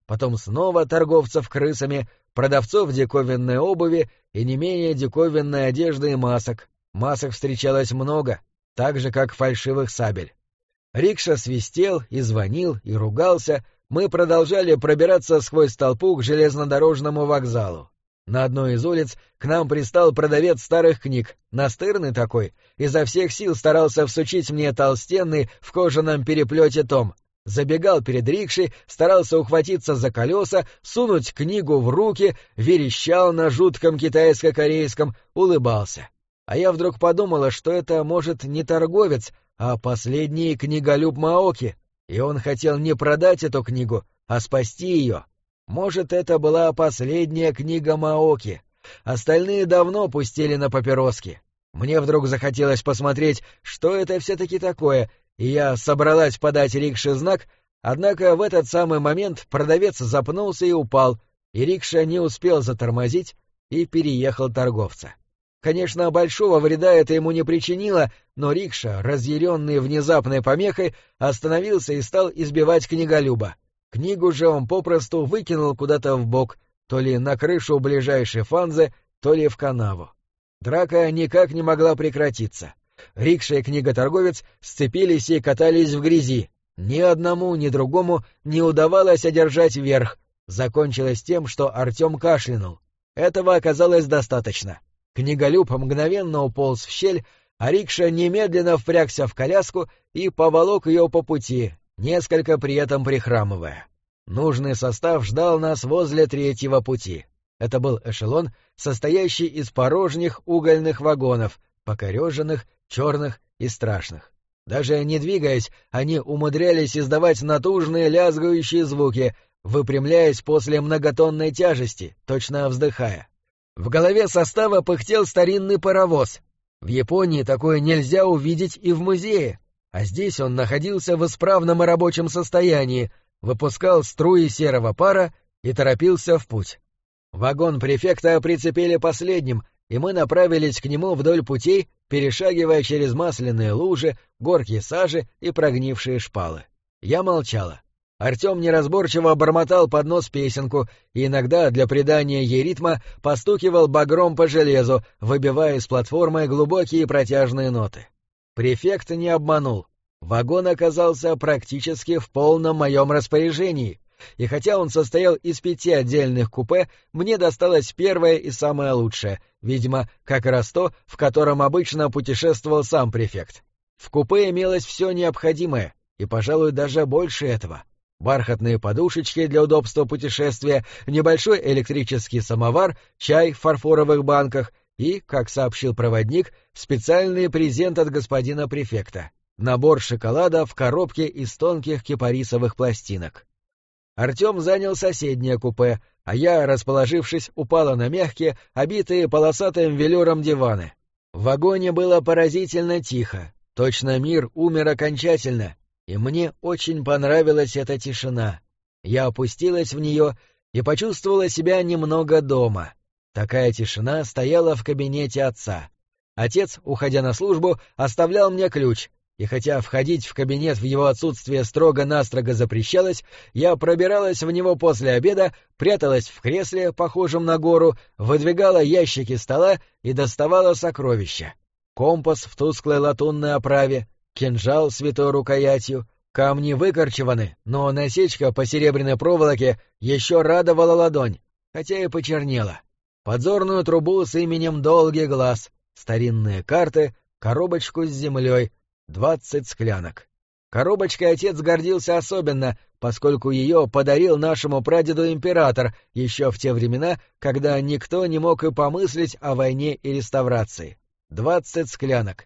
потом снова торговцев крысами, продавцов диковинной обуви и не менее диковинной одежды и масок. Масок встречалось много, так же, как фальшивых сабель. Рикша свистел и звонил и ругался, мы продолжали пробираться сквозь толпу к железнодорожному вокзалу. На одной из улиц к нам пристал продавец старых книг, настырный такой, изо всех сил старался всучить мне толстенный в кожаном переплете том. Забегал перед рикшей, старался ухватиться за колеса, сунуть книгу в руки, верещал на жутком китайско-корейском, улыбался. А я вдруг подумала, что это, может, не торговец, а последний книголюб Маоки, и он хотел не продать эту книгу, а спасти ее. Может, это была последняя книга Маоки. Остальные давно пустили на папироски. Мне вдруг захотелось посмотреть, что это все-таки такое, и я собралась подать рикше знак, однако в этот самый момент продавец запнулся и упал, и рикша не успел затормозить и переехал торговца. Конечно, большого вреда это ему не причинило, но рикша, разъяренный внезапной помехой, остановился и стал избивать книголюба. Книгу же он попросту выкинул куда-то вбок, то ли на крышу ближайшей фанзы, то ли в канаву. Драка никак не могла прекратиться. Рикша и книготорговец сцепились и катались в грязи. Ни одному, ни другому не удавалось одержать верх. Закончилось тем, что Артем кашлянул. Этого оказалось достаточно. Книголюб мгновенно уполз в щель, а рикша немедленно впрягся в коляску и поволок ее по пути, несколько при этом прихрамывая. Нужный состав ждал нас возле третьего пути. Это был эшелон, состоящий из порожних угольных вагонов, покореженных, черных и страшных. Даже не двигаясь, они умудрялись издавать натужные лязгающие звуки, выпрямляясь после многотонной тяжести, точно вздыхая. В голове состава пыхтел старинный паровоз. В Японии такое нельзя увидеть и в музее, а здесь он находился в исправном и рабочем состоянии, выпускал струи серого пара и торопился в путь. Вагон префекта прицепили последним, и мы направились к нему вдоль путей, перешагивая через масляные лужи, горки сажи и прогнившие шпалы. Я молчала. Артем неразборчиво бормотал под нос песенку и иногда для придания ей ритма постукивал багром по железу, выбивая из платформы глубокие протяжные ноты. Префект не обманул. Вагон оказался практически в полном моем распоряжении, и хотя он состоял из 5 отдельных купе, мне досталось первое и самое лучшее, видимо, как раз то, в котором обычно путешествовал сам префект. В купе имелось все необходимое, и, пожалуй, даже больше этого. Бархатные подушечки для удобства путешествия, небольшой электрический самовар, чай в фарфоровых банках и, как сообщил проводник, специальный презент от господина префекта — набор шоколада в коробке из тонких кипарисовых пластинок. Артем занял соседнее купе, а я, расположившись, упала на мягкие, обитые полосатым велюром диваны. В вагоне было поразительно тихо, точно мир умер окончательно. И мне очень понравилась эта тишина. Я опустилась в нее и почувствовала себя немного дома. Такая тишина стояла в кабинете отца. Отец, уходя на службу, оставлял мне ключ, и хотя входить в кабинет в его отсутствие строго-настрого запрещалось, я пробиралась в него после обеда, пряталась в кресле, похожем на гору, выдвигала ящики стола и доставала сокровища. Компас в тусклой латунной оправе, кинжал с витой рукоятью, камни выкорчеваны, но насечка по серебряной проволоке еще радовала ладонь, хотя и почернела. Подзорную трубу с именем Долгий Глаз, старинные карты, коробочку с землей, 20 склянок. Коробочкой отец гордился особенно, поскольку ее подарил нашему прадеду император еще в те времена, когда никто не мог и помыслить о войне и реставрации. 20 склянок.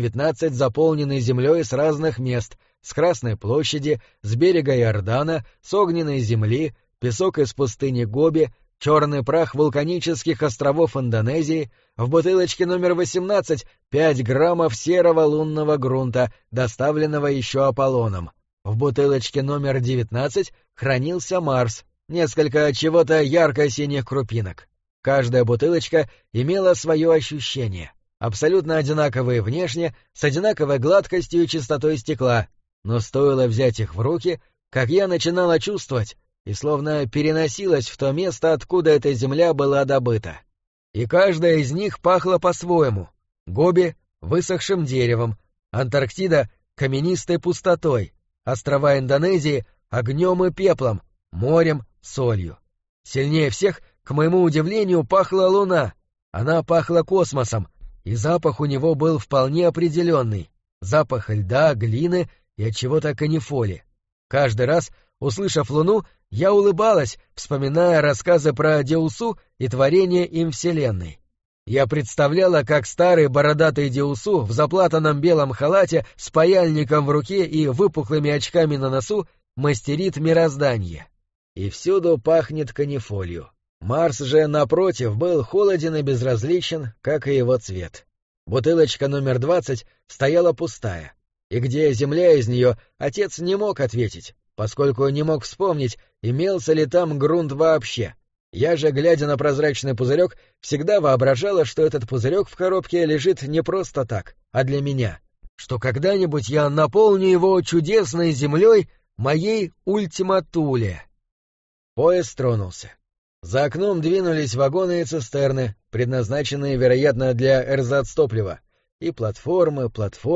19 заполнены землей с разных мест, с Красной площади, с берега Иордана, с огненной земли, песок из пустыни Гоби, черный прах вулканических островов Индонезии, в бутылочке номер 18 5 граммов серого лунного грунта, доставленного еще Аполлоном. В бутылочке номер 19 хранился Марс, несколько чего-то ярко-синих крупинок. Каждая бутылочка имела свое ощущение. Абсолютно одинаковые внешне, с одинаковой гладкостью и чистотой стекла, но стоило взять их в руки, как я начинала чувствовать, и словно переносилась в то место, откуда эта земля была добыта. И каждая из них пахла по-своему. Гоби — высохшим деревом, Антарктида — каменистой пустотой, острова Индонезии — огнем и пеплом, морем, солью. Сильнее всех, к моему удивлению, пахла луна. Она пахла космосом, и запах у него был вполне определенный. Запах льда, глины и от чего-то канифоли. Каждый раз, услышав луну, я улыбалась, вспоминая рассказы про Деусу и творение им Вселенной. Я представляла, как старый бородатый Деусу в заплатанном белом халате с паяльником в руке и выпуклыми очками на носу мастерит мироздание. И всюду пахнет канифолью. Марс же, напротив, был холоден и безразличен, как и его цвет. Бутылочка номер 20 стояла пустая, и где земля из нее, отец не мог ответить, поскольку не мог вспомнить, имелся ли там грунт вообще. Я же, глядя на прозрачный пузырек, всегда воображала, что этот пузырек в коробке лежит не просто так, а для меня, что когда-нибудь я наполню его чудесной землей, моей ультиматуле. Поезд тронулся. За окном двинулись вагоны и цистерны, предназначенные, вероятно, для эрзац-топлива, и платформы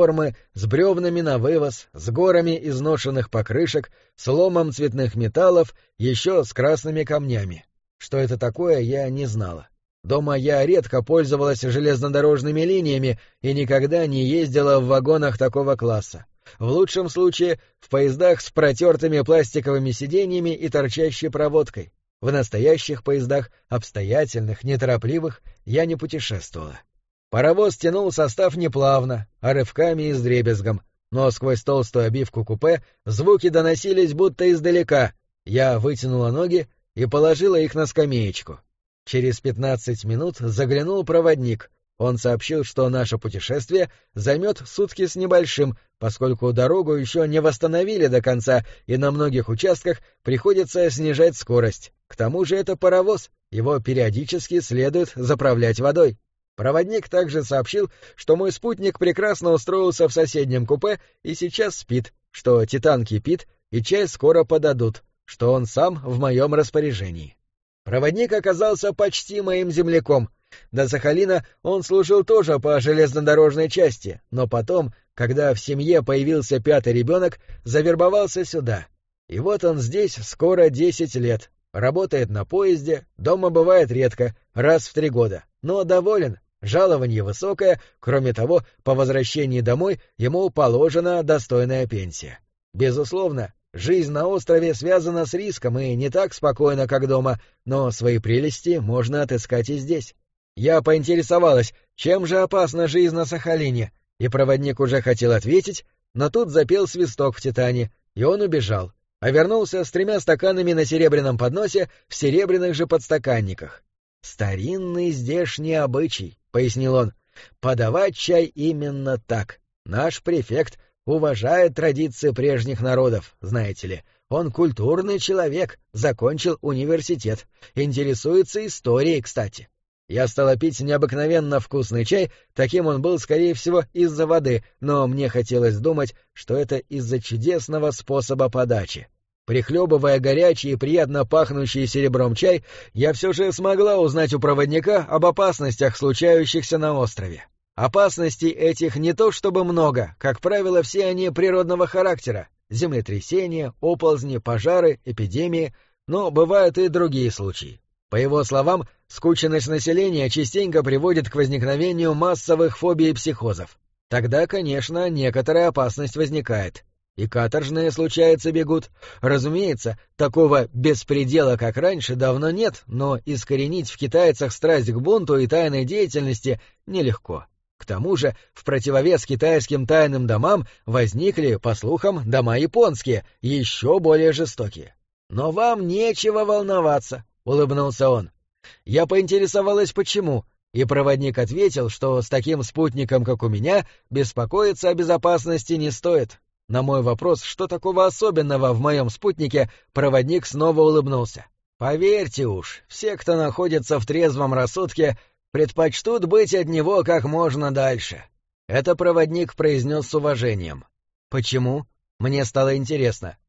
с бревнами на вывоз, с горами изношенных покрышек, с ломом цветных металлов, еще с красными камнями. Что это такое, я не знала. Дома я редко пользовалась железнодорожными линиями и никогда не ездила в вагонах такого класса. В лучшем случае в поездах с протертыми пластиковыми сиденьями и торчащей проводкой. В настоящих поездах, обстоятельных, неторопливых, я не путешествовала. Паровоз тянул состав неплавно, а рывками и с дребезгом, но сквозь толстую обивку купе звуки доносились будто издалека. Я вытянула ноги и положила их на скамеечку. Через 15 минут заглянул проводник. Он сообщил, что наше путешествие займет сутки с небольшим, поскольку дорогу еще не восстановили до конца, и на многих участках приходится снижать скорость. К тому же это паровоз, его периодически следует заправлять водой. Проводник также сообщил, что мой спутник прекрасно устроился в соседнем купе и сейчас спит, что титан кипит и чай скоро подадут, что он сам в моем распоряжении. Проводник оказался почти моим земляком. До Сахалина он служил тоже по железнодорожной части, но потом, когда в семье появился 5-й ребенок, завербовался сюда. И вот он здесь скоро 10 лет, работает на поезде, дома бывает редко, раз в 3 года, но доволен, жалование высокое, кроме того, по возвращении домой ему положена достойная пенсия. Безусловно, жизнь на острове связана с риском и не так спокойна, как дома, но свои прелести можно отыскать и здесь. Я поинтересовалась, чем же опасна жизнь на Сахалине, и проводник уже хотел ответить, но тут запел свисток в «Титане», и он убежал, а вернулся с 3 стаканами на серебряном подносе в серебряных же подстаканниках. «Старинный здешний обычай», — пояснил он, — «подавать чай именно так. Наш префект уважает традиции прежних народов, знаете ли. Он культурный человек, закончил университет, интересуется историей, кстати». Я стала пить необыкновенно вкусный чай, таким он был, скорее всего, из-за воды, но мне хотелось думать, что это из-за чудесного способа подачи. Прихлебывая горячий и приятно пахнущий серебром чай, я все же смогла узнать у проводника об опасностях, случающихся на острове. Опасностей этих не то чтобы много, как правило, все они природного характера — землетрясения, оползни, пожары, эпидемии, но бывают и другие случаи. По его словам, скученность населения частенько приводит к возникновению массовых фобий и психозов. Тогда, конечно, некоторая опасность возникает. И каторжные, случается, бегут. Разумеется, такого беспредела, как раньше, давно нет, но искоренить в китайцах страсть к бунту и тайной деятельности нелегко. К тому же, в противовес китайским тайным домам возникли, по слухам, дома японские, еще более жестокие. «Но вам нечего волноваться», — улыбнулся он. Я поинтересовалась, почему, и проводник ответил, что с таким спутником, как у меня, беспокоиться о безопасности не стоит. На мой вопрос, что такого особенного в моем спутнике, проводник снова улыбнулся. «Поверьте уж, все, кто находится в трезвом рассудке, предпочтут быть от него как можно дальше». Это проводник произнес с уважением. «Почему?» Мне стало интересно.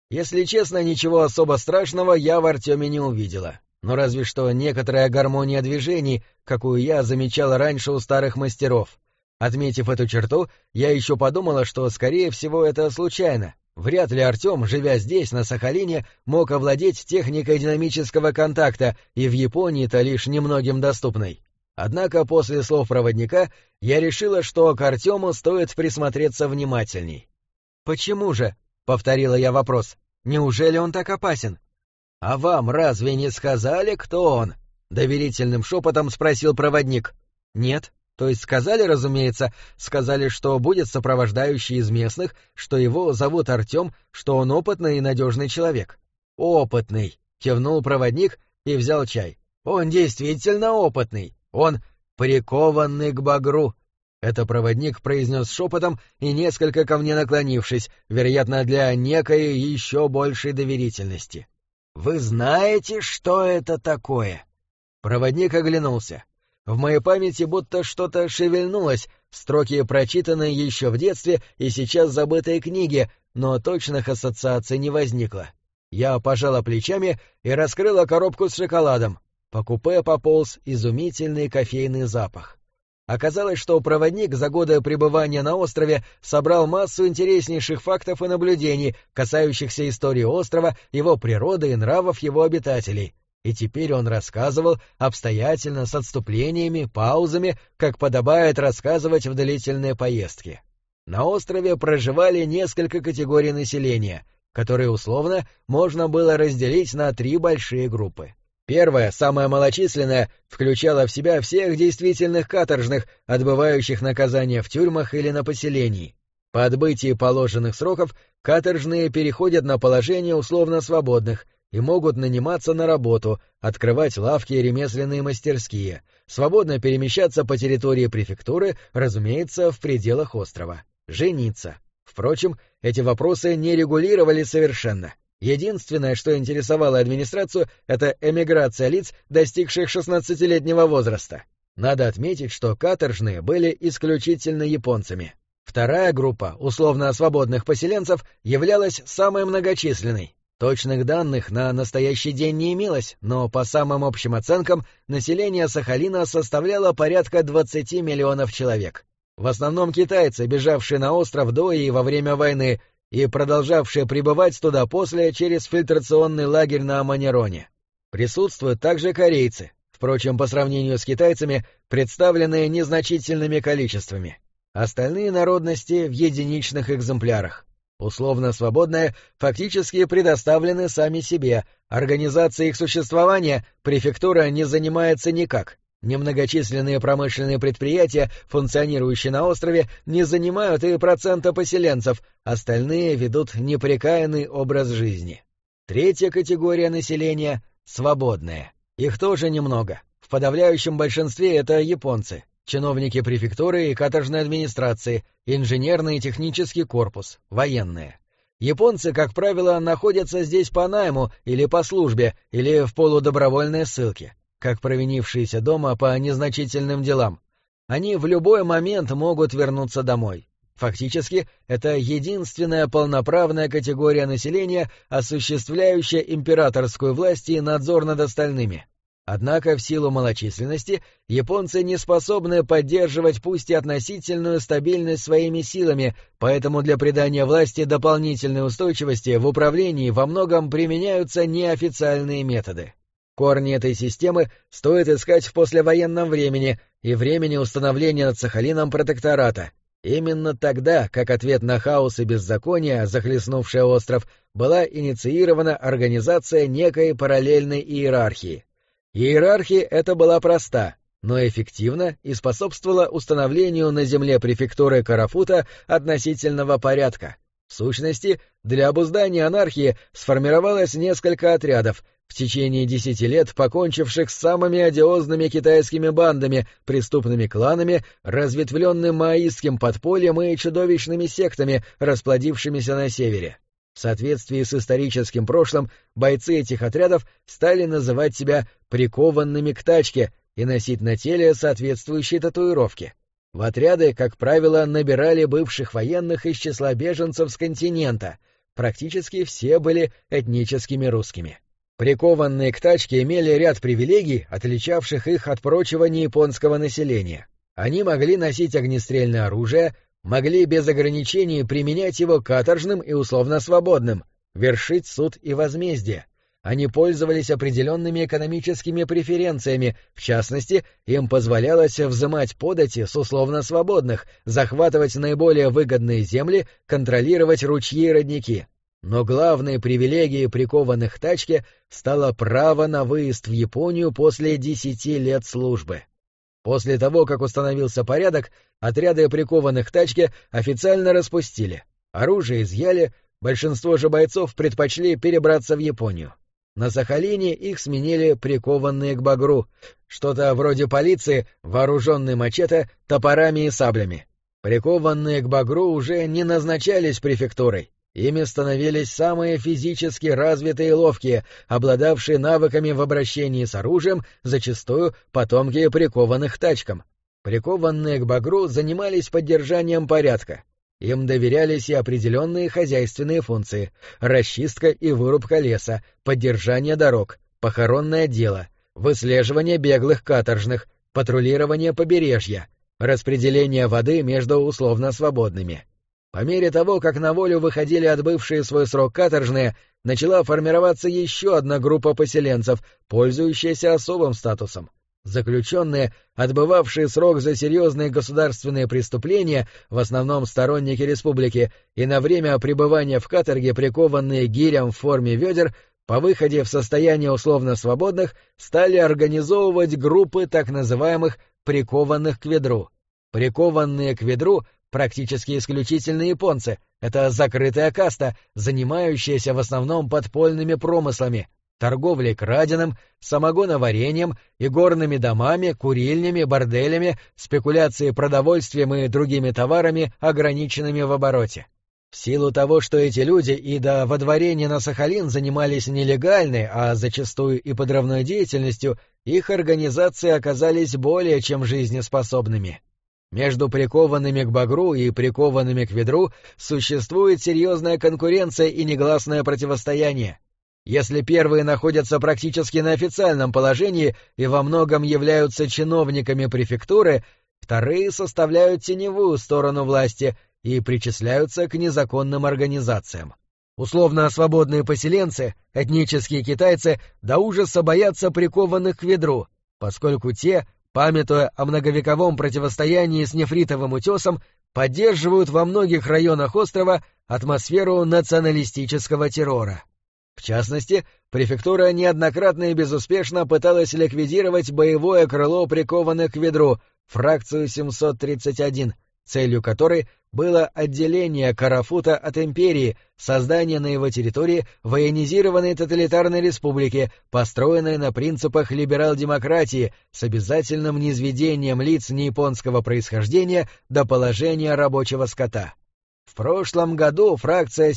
Если честно, ничего особо страшного я в Артеме не увидела. Но разве что некоторая гармония движений, какую я замечала раньше у старых мастеров. Отметив эту черту, я еще подумала, что, скорее всего, это случайно. Вряд ли Артем, живя здесь, на Сахалине, мог овладеть техникой динамического контакта, и в Японии-то лишь немногим доступной. Однако после слов проводника я решила, что к Артему стоит присмотреться внимательней. «Почему же?» — повторила я вопрос. «Неужели он так опасен?» «А вам разве не сказали, кто он?» — доверительным шепотом спросил проводник. «Нет. То есть сказали, разумеется, сказали, что будет сопровождающий из местных, что его зовут Артем, что он опытный и надежный человек». «Опытный», — кивнул проводник и взял чай. «Он действительно опытный. Он прикованный к багру». Это проводник произнес шепотом и несколько ко мне наклонившись, вероятно, для некой еще большей доверительности. «Вы знаете, что это такое?» Проводник оглянулся. В моей памяти будто что-то шевельнулось, строки, прочитанные еще в детстве и сейчас забытые книги, но точных ассоциаций не возникло. Я пожала плечами и раскрыла коробку с шоколадом. По купе пополз изумительный кофейный запах. Оказалось, что проводник за годы пребывания на острове собрал массу интереснейших фактов и наблюдений, касающихся истории острова, его природы и нравов его обитателей. И теперь он рассказывал обстоятельно, с отступлениями, паузами, как подобает рассказывать в длительные поездки. На острове проживали несколько категорий населения, которые условно можно было разделить на 3 большие группы. Первая, самая малочисленная, включала в себя всех действительных каторжных, отбывающих наказание в тюрьмах или на поселении. По отбытии положенных сроков каторжные переходят на положение условно свободных и могут наниматься на работу, открывать лавки и ремесленные мастерские, свободно перемещаться по территории префектуры, разумеется, в пределах острова, жениться. Впрочем, эти вопросы не регулировали совершенно. Единственное, что интересовало администрацию, это эмиграция лиц, достигших 16-летнего возраста. Надо отметить, что каторжные были исключительно японцами. Вторая группа условно свободных поселенцев являлась самой многочисленной. Точных данных на настоящий день не имелось, но по самым общим оценкам население Сахалина составляло порядка 20 миллионов человек. В основном китайцы, бежавшие на остров до и во время войны, и продолжавшие прибывать туда после через фильтрационный лагерь на Аманероне. Присутствуют также корейцы, впрочем, по сравнению с китайцами, представленные незначительными количествами. Остальные народности в единичных экземплярах. Условно свободные фактически предоставлены сами себе, организацией их существования префектура не занимается никак. Немногочисленные промышленные предприятия, функционирующие на острове, не занимают и процента поселенцев, остальные ведут непрекаянный образ жизни. Третья категория населения — свободная. Их тоже немного. В подавляющем большинстве это японцы, чиновники префектуры и каторжной администрации, инженерный и технический корпус, военные. Японцы, как правило, находятся здесь по найму или по службе, или в полудобровольной ссылке, как провинившиеся дома по незначительным делам. Они в любой момент могут вернуться домой. Фактически, это единственная полноправная категория населения, осуществляющая императорскую власть и надзор над остальными. Однако в силу малочисленности японцы не способны поддерживать пусть и относительную стабильность своими силами, поэтому для придания власти дополнительной устойчивости в управлении во многом применяются неофициальные методы. Корни этой системы стоит искать в послевоенном времени и времени установления над Сахалином протектората. Именно тогда, как ответ на хаос и беззаконие, захлестнувшее остров, была инициирована организация некой параллельной иерархии. Иерархия эта была проста, но эффективна и способствовала установлению на земле префектуры Карафута относительного порядка. В сущности, для обуздания анархии сформировалось несколько отрядов, в течение 10 лет покончивших с самыми одиозными китайскими бандами, преступными кланами, разветвленным маоистским подпольем и чудовищными сектами, расплодившимися на севере. В соответствии с историческим прошлым, бойцы этих отрядов стали называть себя «прикованными к тачке» и носить на теле соответствующие татуировки. В отряды, как правило, набирали бывших военных из числа беженцев с континента. практически все были этническими русскими. Прикованные к тачке имели ряд привилегий, отличавших их от прочего неяпонского населения. Они могли носить огнестрельное оружие, могли без ограничений применять его каторжным и условно свободным, вершить суд и возмездие. Они пользовались определенными экономическими преференциями, в частности, им позволялось взимать подати с условно свободных, захватывать наиболее выгодные земли, контролировать ручьи и родники. Но главной привилегией прикованных к тачке стало право на выезд в Японию после 10 лет службы. После того, как установился порядок, отряды прикованных к тачке официально распустили, оружие изъяли, большинство же бойцов предпочли перебраться в Японию. На Сахалине их сменили прикованные к багру, что-то вроде полиции, вооруженные мачете, топорами и саблями. Прикованные к багру уже не назначались префектурой. Ими становились самые физически развитые и ловкие, обладавшие навыками в обращении с оружием, зачастую потомки прикованных к тачкам. Прикованные к багру занимались поддержанием порядка. Им доверялись и определенные хозяйственные функции — расчистка и вырубка леса, поддержание дорог, похоронное дело, выслеживание беглых каторжных, патрулирование побережья, распределение воды между условно свободными. По мере того, как на волю выходили отбывшие свой срок каторжные, начала формироваться еще одна группа поселенцев, пользующаяся особым статусом. Заключенные, отбывавшие срок за серьезные государственные преступления, в основном сторонники республики, и на время пребывания в каторге прикованные гирям в форме ведер, по выходе в состояние условно свободных, стали организовывать группы так называемых «прикованных к ведру». Прикованные к ведру — практически исключительно японцы, это закрытая каста, занимающаяся в основном подпольными промыслами, торговлей краденым, самогоноварением, игорными домами, курильнями, борделями, спекуляцией продовольствием и другими товарами, ограниченными в обороте. В силу того, что эти люди и до водворения на Сахалин занимались нелегальной, а зачастую и подрывной деятельностью, их организации оказались более чем жизнеспособными. Между прикованными к багру и прикованными к ведру существует серьезная конкуренция и негласное противостояние. Если первые находятся практически на официальном положении и во многом являются чиновниками префектуры, вторые составляют теневую сторону власти и причисляются к незаконным организациям. Условно свободные поселенцы, этнические китайцы, до ужаса боятся прикованных к ведру, поскольку те, памятуя о многовековом противостоянии с нефритовым утесом, поддерживают во многих районах острова атмосферу националистического террора. В частности, префектура неоднократно и безуспешно пыталась ликвидировать боевое крыло прикованных к ведру, фракцию 731, целью которой было отделение Карафута от империи, создание на его территории военизированной тоталитарной республики, построенной на принципах либерал-демократии с обязательным низведением лиц неяпонского происхождения до положения рабочего скота. В прошлом году фракция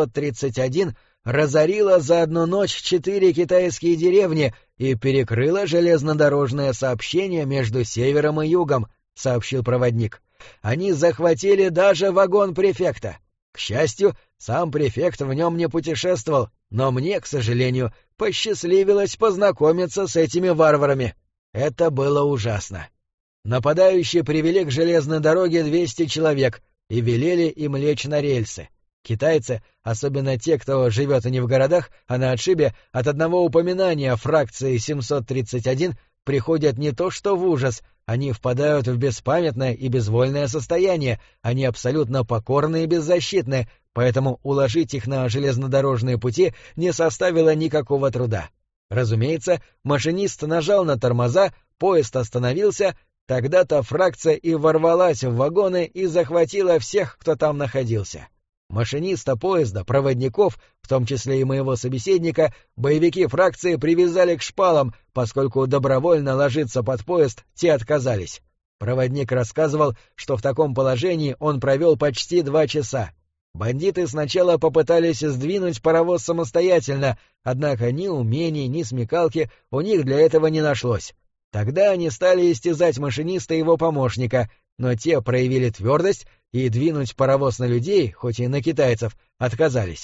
731 разорила за одну ночь 4 китайские деревни и перекрыла железнодорожное сообщение между севером и югом, сообщил проводник. Они захватили даже вагон префекта. К счастью, сам префект в нем не путешествовал, но мне, к сожалению, посчастливилось познакомиться с этими варварами. Это было ужасно. Нападающие привели к железной дороге 200 человек и велели им лечь на рельсы. Китайцы, особенно те, кто живет не в городах, а на отшибе, от одного упоминания фракции 731 приходят не то что в ужас, они впадают в беспамятное и безвольное состояние, они абсолютно покорны и беззащитны, поэтому уложить их на железнодорожные пути не составило никакого труда. Разумеется, машинист нажал на тормоза, поезд остановился, тогда-то фракция и ворвалась в вагоны и захватила всех, кто там находился. Машиниста поезда, проводников, в том числе и моего собеседника, боевики фракции привязали к шпалам, поскольку добровольно ложиться под поезд те отказались. Проводник рассказывал, что в таком положении он провел почти 2 часа. Бандиты сначала попытались сдвинуть паровоз самостоятельно, однако ни умений, ни смекалки у них для этого не нашлось. Тогда они стали истязать машиниста и его помощника, но те проявили твердость и двинуть паровоз на людей, хоть и на китайцев, отказались.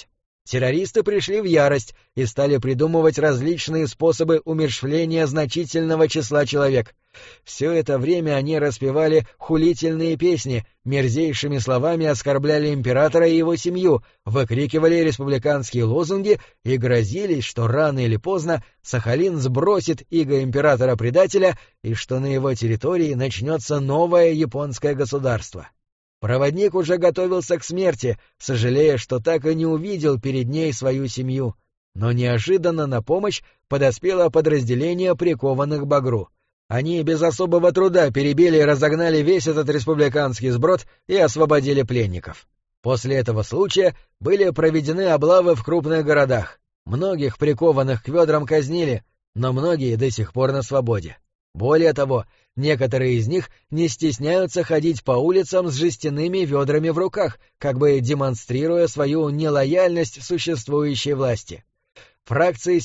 Террористы пришли в ярость и стали придумывать различные способы умерщвления значительного числа человек. Все это время они распевали хулительные песни, мерзейшими словами оскорбляли императора и его семью, выкрикивали республиканские лозунги и грозились, что рано или поздно Сахалин сбросит иго императора-предателя и что на его территории начнется новое японское государство. Проводник уже готовился к смерти, сожалея, что так и не увидел перед ней свою семью. Но неожиданно на помощь подоспело подразделение прикованных к Багру. Они без особого труда перебили и разогнали весь этот республиканский сброд и освободили пленников. После этого случая были проведены облавы в крупных городах. Многих прикованных к ведрам казнили, но многие до сих пор на свободе. Более того, некоторые из них не стесняются ходить по улицам с жестяными ведрами в руках, как бы демонстрируя свою нелояльность существующей власти. Фракции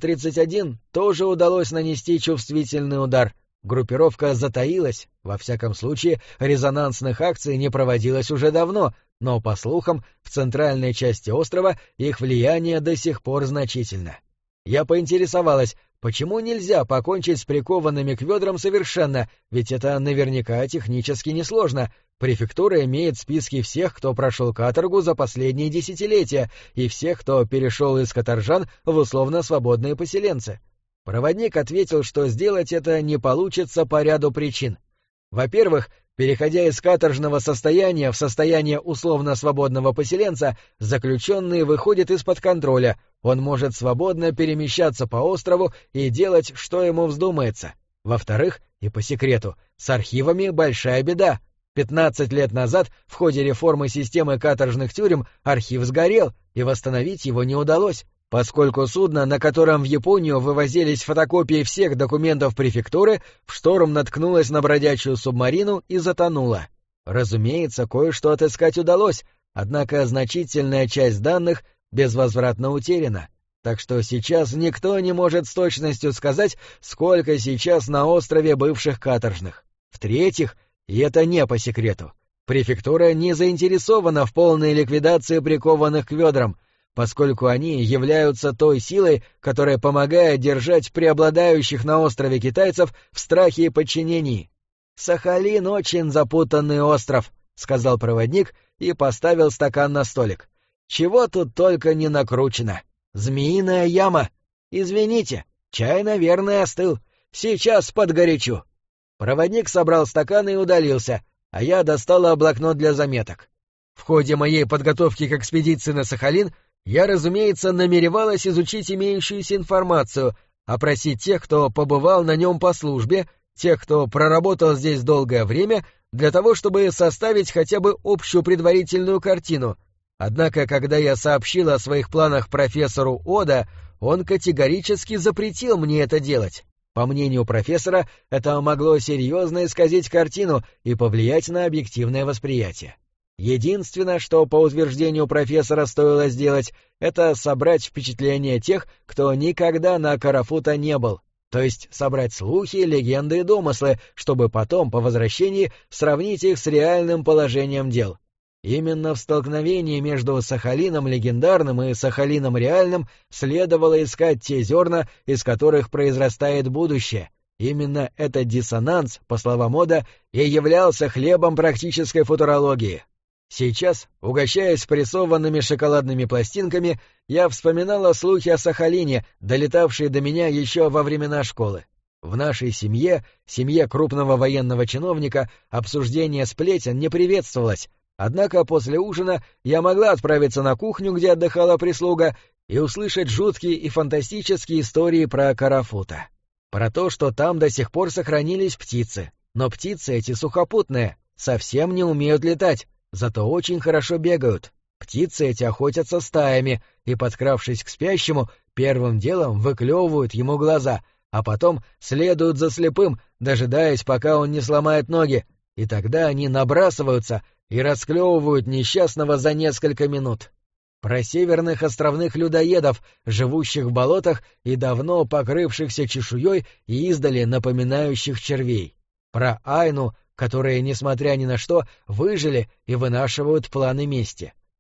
731 тоже удалось нанести чувствительный удар. Группировка затаилась, во всяком случае, резонансных акций не проводилось уже давно, но, по слухам, в центральной части острова их влияние до сих пор значительно. Я поинтересовалась, почему нельзя покончить с прикованными к ведрам совершенно, ведь это наверняка технически несложно. Префектура имеет списки всех, кто прошел каторгу за последние десятилетия, и всех, кто перешел из каторжан в условно-свободные поселенцы. Проводник ответил, что сделать это не получится по ряду причин. Во-первых, переходя из каторжного состояния в состояние условно-свободного поселенца, заключенный выходит из-под контроля, он может свободно перемещаться по острову и делать, что ему вздумается. Во-вторых, и по секрету, с архивами большая беда. 15 лет назад в ходе реформы системы каторжных тюрем архив сгорел, и восстановить его не удалось, поскольку судно, на котором в Японию вывозились фотокопии всех документов префектуры, в шторм наткнулось на бродячую субмарину и затонуло. Разумеется, кое-что отыскать удалось, однако значительная часть данных безвозвратно утеряна, так что сейчас никто не может с точностью сказать, сколько сейчас на острове бывших каторжных. В-третьих, и это не по секрету, префектура не заинтересована в полной ликвидации прикованных к ведрам, поскольку они являются той силой, которая помогает держать преобладающих на острове китайцев в страхе и подчинении. «Сахалин очень запутанный остров», — сказал проводник и поставил стакан на столик. «Чего тут только не накручено. Змеиная яма. Извините, чай, наверное, остыл. Сейчас подгорячу». Проводник собрал стакан и удалился, а я достала блокнот для заметок. В ходе моей подготовки к экспедиции на Сахалин я, разумеется, намеревалась изучить имеющуюся информацию, опросить тех, кто побывал на нем по службе, тех, кто проработал здесь долгое время, для того, чтобы составить хотя бы общую предварительную картину. Однако, когда я сообщила о своих планах профессору Ода, он категорически запретил мне это делать. По мнению профессора, это могло серьезно исказить картину и повлиять на объективное восприятие. Единственное, что по утверждению профессора стоило сделать, это собрать впечатление тех, кто никогда на Карафута не был, то есть собрать слухи, легенды и домыслы, чтобы потом, по возвращении, сравнить их с реальным положением дел. Именно в столкновении между Сахалином легендарным и Сахалином реальным следовало искать те зерна, из которых произрастает будущее. Именно этот диссонанс, по словам Ода, и являлся хлебом практической футурологии. Сейчас, угощаясь прессованными шоколадными пластинками, я вспоминала слухи о Сахалине, долетавшие до меня еще во времена школы. В нашей семье, семье крупного военного чиновника, обсуждение сплетен не приветствовалось, однако после ужина я могла отправиться на кухню, где отдыхала прислуга, и услышать жуткие и фантастические истории про Карафута. Про то, что там до сих пор сохранились птицы, но птицы эти сухопутные, совсем не умеют летать, зато очень хорошо бегают. Птицы эти охотятся стаями и, подкравшись к спящему, первым делом выклевывают ему глаза, а потом следуют за слепым, дожидаясь, пока он не сломает ноги, и тогда они набрасываются и расклевывают несчастного за несколько минут. Про северных островных людоедов, живущих в болотах и давно покрывшихся чешуей и издали напоминающих червей. Про Айну, которые, несмотря ни на что, выжили и вынашивают планы мести.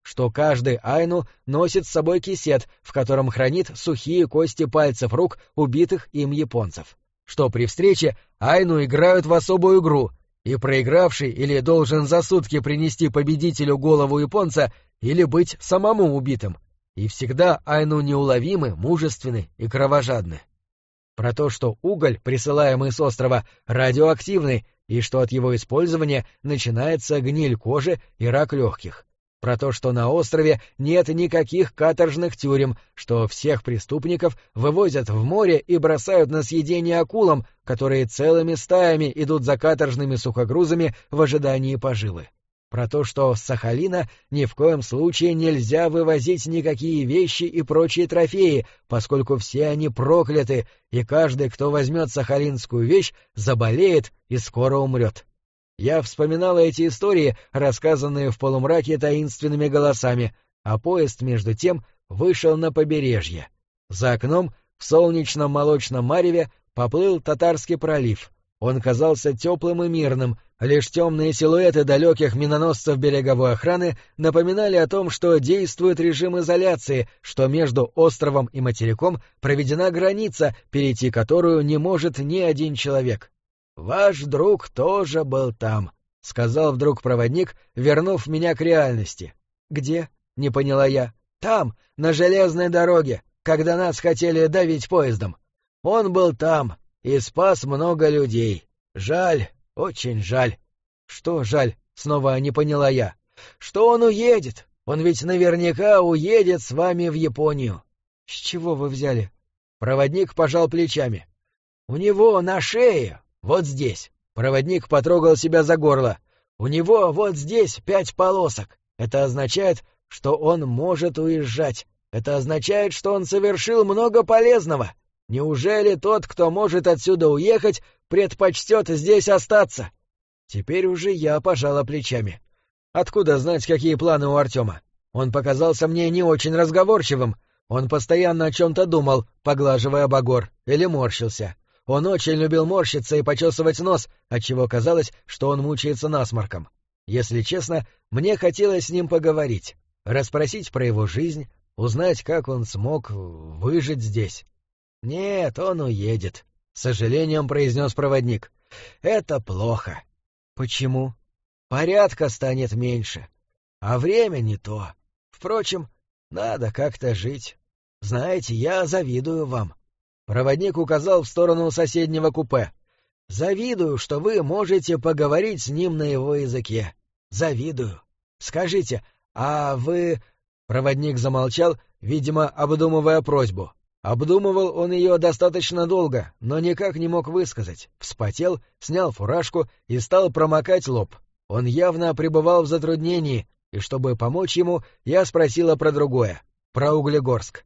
что каждый айну носит с собой кисет, в котором хранит сухие кости пальцев рук убитых им японцев, что при встрече айну играют в особую игру, и проигравший или должен за сутки принести победителю голову японца, или быть самому убитым, и всегда айну неуловимы, мужественны и кровожадны. Про то, что уголь, присылаемый с острова, радиоактивный, и что от его использования начинается гниль кожи и рак легких. Про то, что на острове нет никаких каторжных тюрем, что всех преступников вывозят в море и бросают на съедение акулам, которые целыми стаями идут за каторжными сухогрузами в ожидании поживы. Про то, что с Сахалина ни в коем случае нельзя вывозить никакие вещи и прочие трофеи, поскольку все они прокляты, и каждый, кто возьмет сахалинскую вещь, заболеет и скоро умрет. Я вспоминала эти истории, рассказанные в полумраке таинственными голосами, а поезд, между тем, вышел на побережье. За окном, в солнечном молочном мареве, поплыл Татарский пролив. Он казался теплым и мирным, лишь темные силуэты далеких миноносцев береговой охраны напоминали о том, что действует режим изоляции, что между островом и материком проведена граница, перейти которую не может ни один человек. «Ваш друг тоже был там», — сказал вдруг проводник, вернув меня к реальности. «Где?» — не поняла я. «Там, на железной дороге, когда нас хотели давить поездом. Он был там и спас много людей. Жаль, очень жаль». «Что жаль?» — снова не поняла я. «Что он уедет. Он ведь наверняка уедет с вами в Японию». «С чего вы взяли?» Проводник пожал плечами. «У него на шее, вот здесь». Проводник потрогал себя за горло. «У него вот здесь 5 полосок. Это означает, что он может уезжать. Это означает, что он совершил много полезного. Неужели тот, кто может отсюда уехать, предпочтет здесь остаться?» Теперь уже я пожала плечами. Откуда знать, какие планы у Артема? Он показался мне не очень разговорчивым. Он постоянно о чем-то думал, поглаживая багор, или морщился. Он очень любил морщиться и почесывать нос, отчего казалось, что он мучается насморком. Если честно, мне хотелось с ним поговорить, расспросить про его жизнь, узнать, как он смог выжить здесь. «Нет, он уедет», — с сожалением произнес проводник. «Это плохо». «Почему?» «Порядка станет меньше, а время не то. Впрочем, надо как-то жить. Знаете, я завидую вам». Проводник указал в сторону соседнего купе. «Завидую, что вы можете поговорить с ним на его языке. Завидую. Скажите, а вы...» Проводник замолчал, видимо, обдумывая просьбу. Обдумывал он ее достаточно долго, но никак не мог высказать. Вспотел, снял фуражку и стал промокать лоб. Он явно пребывал в затруднении, и чтобы помочь ему, я спросила про другое, про Углегорск.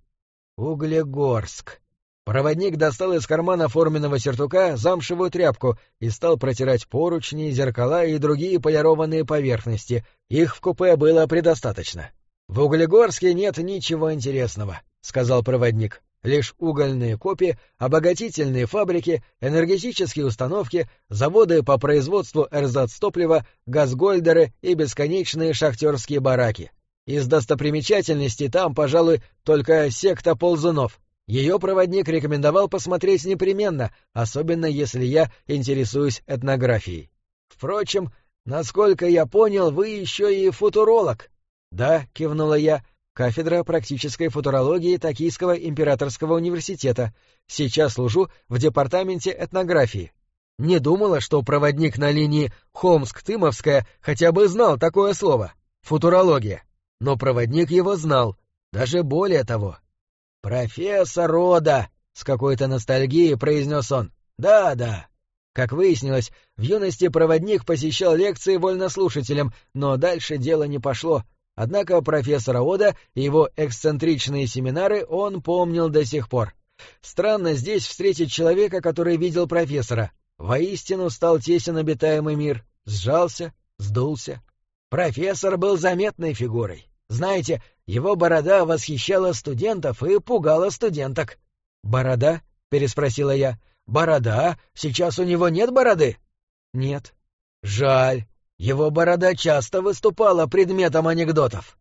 Углегорск. Проводник достал из кармана форменного сюртука замшевую тряпку и стал протирать поручни, зеркала и другие полированные поверхности. Их в купе было предостаточно. «В Углегорске нет ничего интересного», — сказал проводник. «Лишь угольные копи, обогатительные фабрики, энергетические установки, заводы по производству эрзац-топлива, газгольдеры и бесконечные шахтерские бараки. Из достопримечательностей там, пожалуй, только секта ползунов. Ее проводник рекомендовал посмотреть непременно, особенно если я интересуюсь этнографией. Впрочем, насколько я понял, вы еще и футуролог». «Да», — кивнула я, — «кафедра практической футурологии Токийского императорского университета. Сейчас служу в департаменте этнографии». Не думала, что проводник на линии Холмск-Тымовская хотя бы знал такое слово — футурология. Но проводник его знал, даже более того. «Профессор Ода!» — с какой-то ностальгией произнес он. «Да». Как выяснилось, в юности проводник посещал лекции вольнослушателям, но дальше дело не пошло. Однако профессора Ода и его эксцентричные семинары он помнил до сих пор. Странно здесь встретить человека, который видел профессора. Воистину стал тесен обитаемый мир, сжался, сдулся. Профессор был заметной фигурой. Знаете, его борода восхищала студентов и пугала студенток. «Борода?» — переспросила я. «Борода? Сейчас у него нет бороды?» «Нет». «Жаль. Его борода часто выступала предметом анекдотов».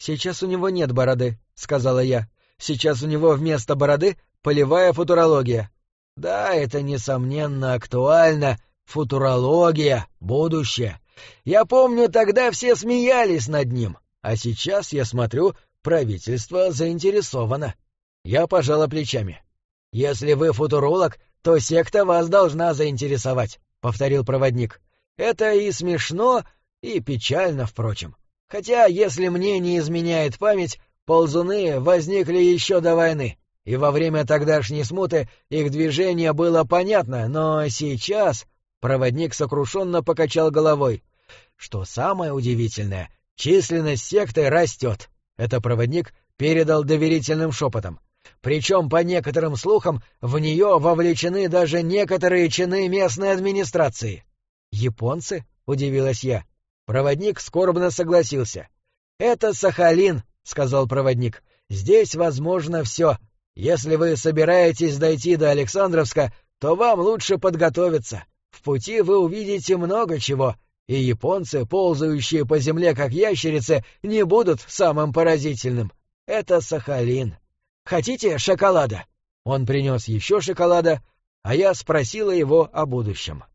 «Сейчас у него нет бороды», — сказала я. «Сейчас у него вместо бороды полевая футурология». «Да, это, несомненно, актуально. Футурология, будущее. Я помню, тогда все смеялись над ним. А сейчас, я смотрю, правительство заинтересовано». Я пожала плечами. «Если вы футуролог, то секта вас должна заинтересовать», — повторил проводник. «Это и смешно, и печально, впрочем. Хотя, если мне не изменяет память, ползуны возникли еще до войны, и во время тогдашней смуты их движение было понятно, но сейчас...» Проводник сокрушенно покачал головой. «Что самое удивительное, численность секты растет». Это проводник передал доверительным шепотом. Причем, по некоторым слухам, в нее вовлечены даже некоторые чины местной администрации. «Японцы?» — удивилась я. Проводник скорбно согласился. «Это Сахалин», — сказал проводник. «Здесь возможно все. Если вы собираетесь дойти до Александровска, то вам лучше подготовиться. В пути вы увидите много чего, и японцы, ползающие по земле как ящерицы, не будут самым поразительным. Это Сахалин. Хотите шоколада?» Он принес еще шоколада, а я спросила его о будущем.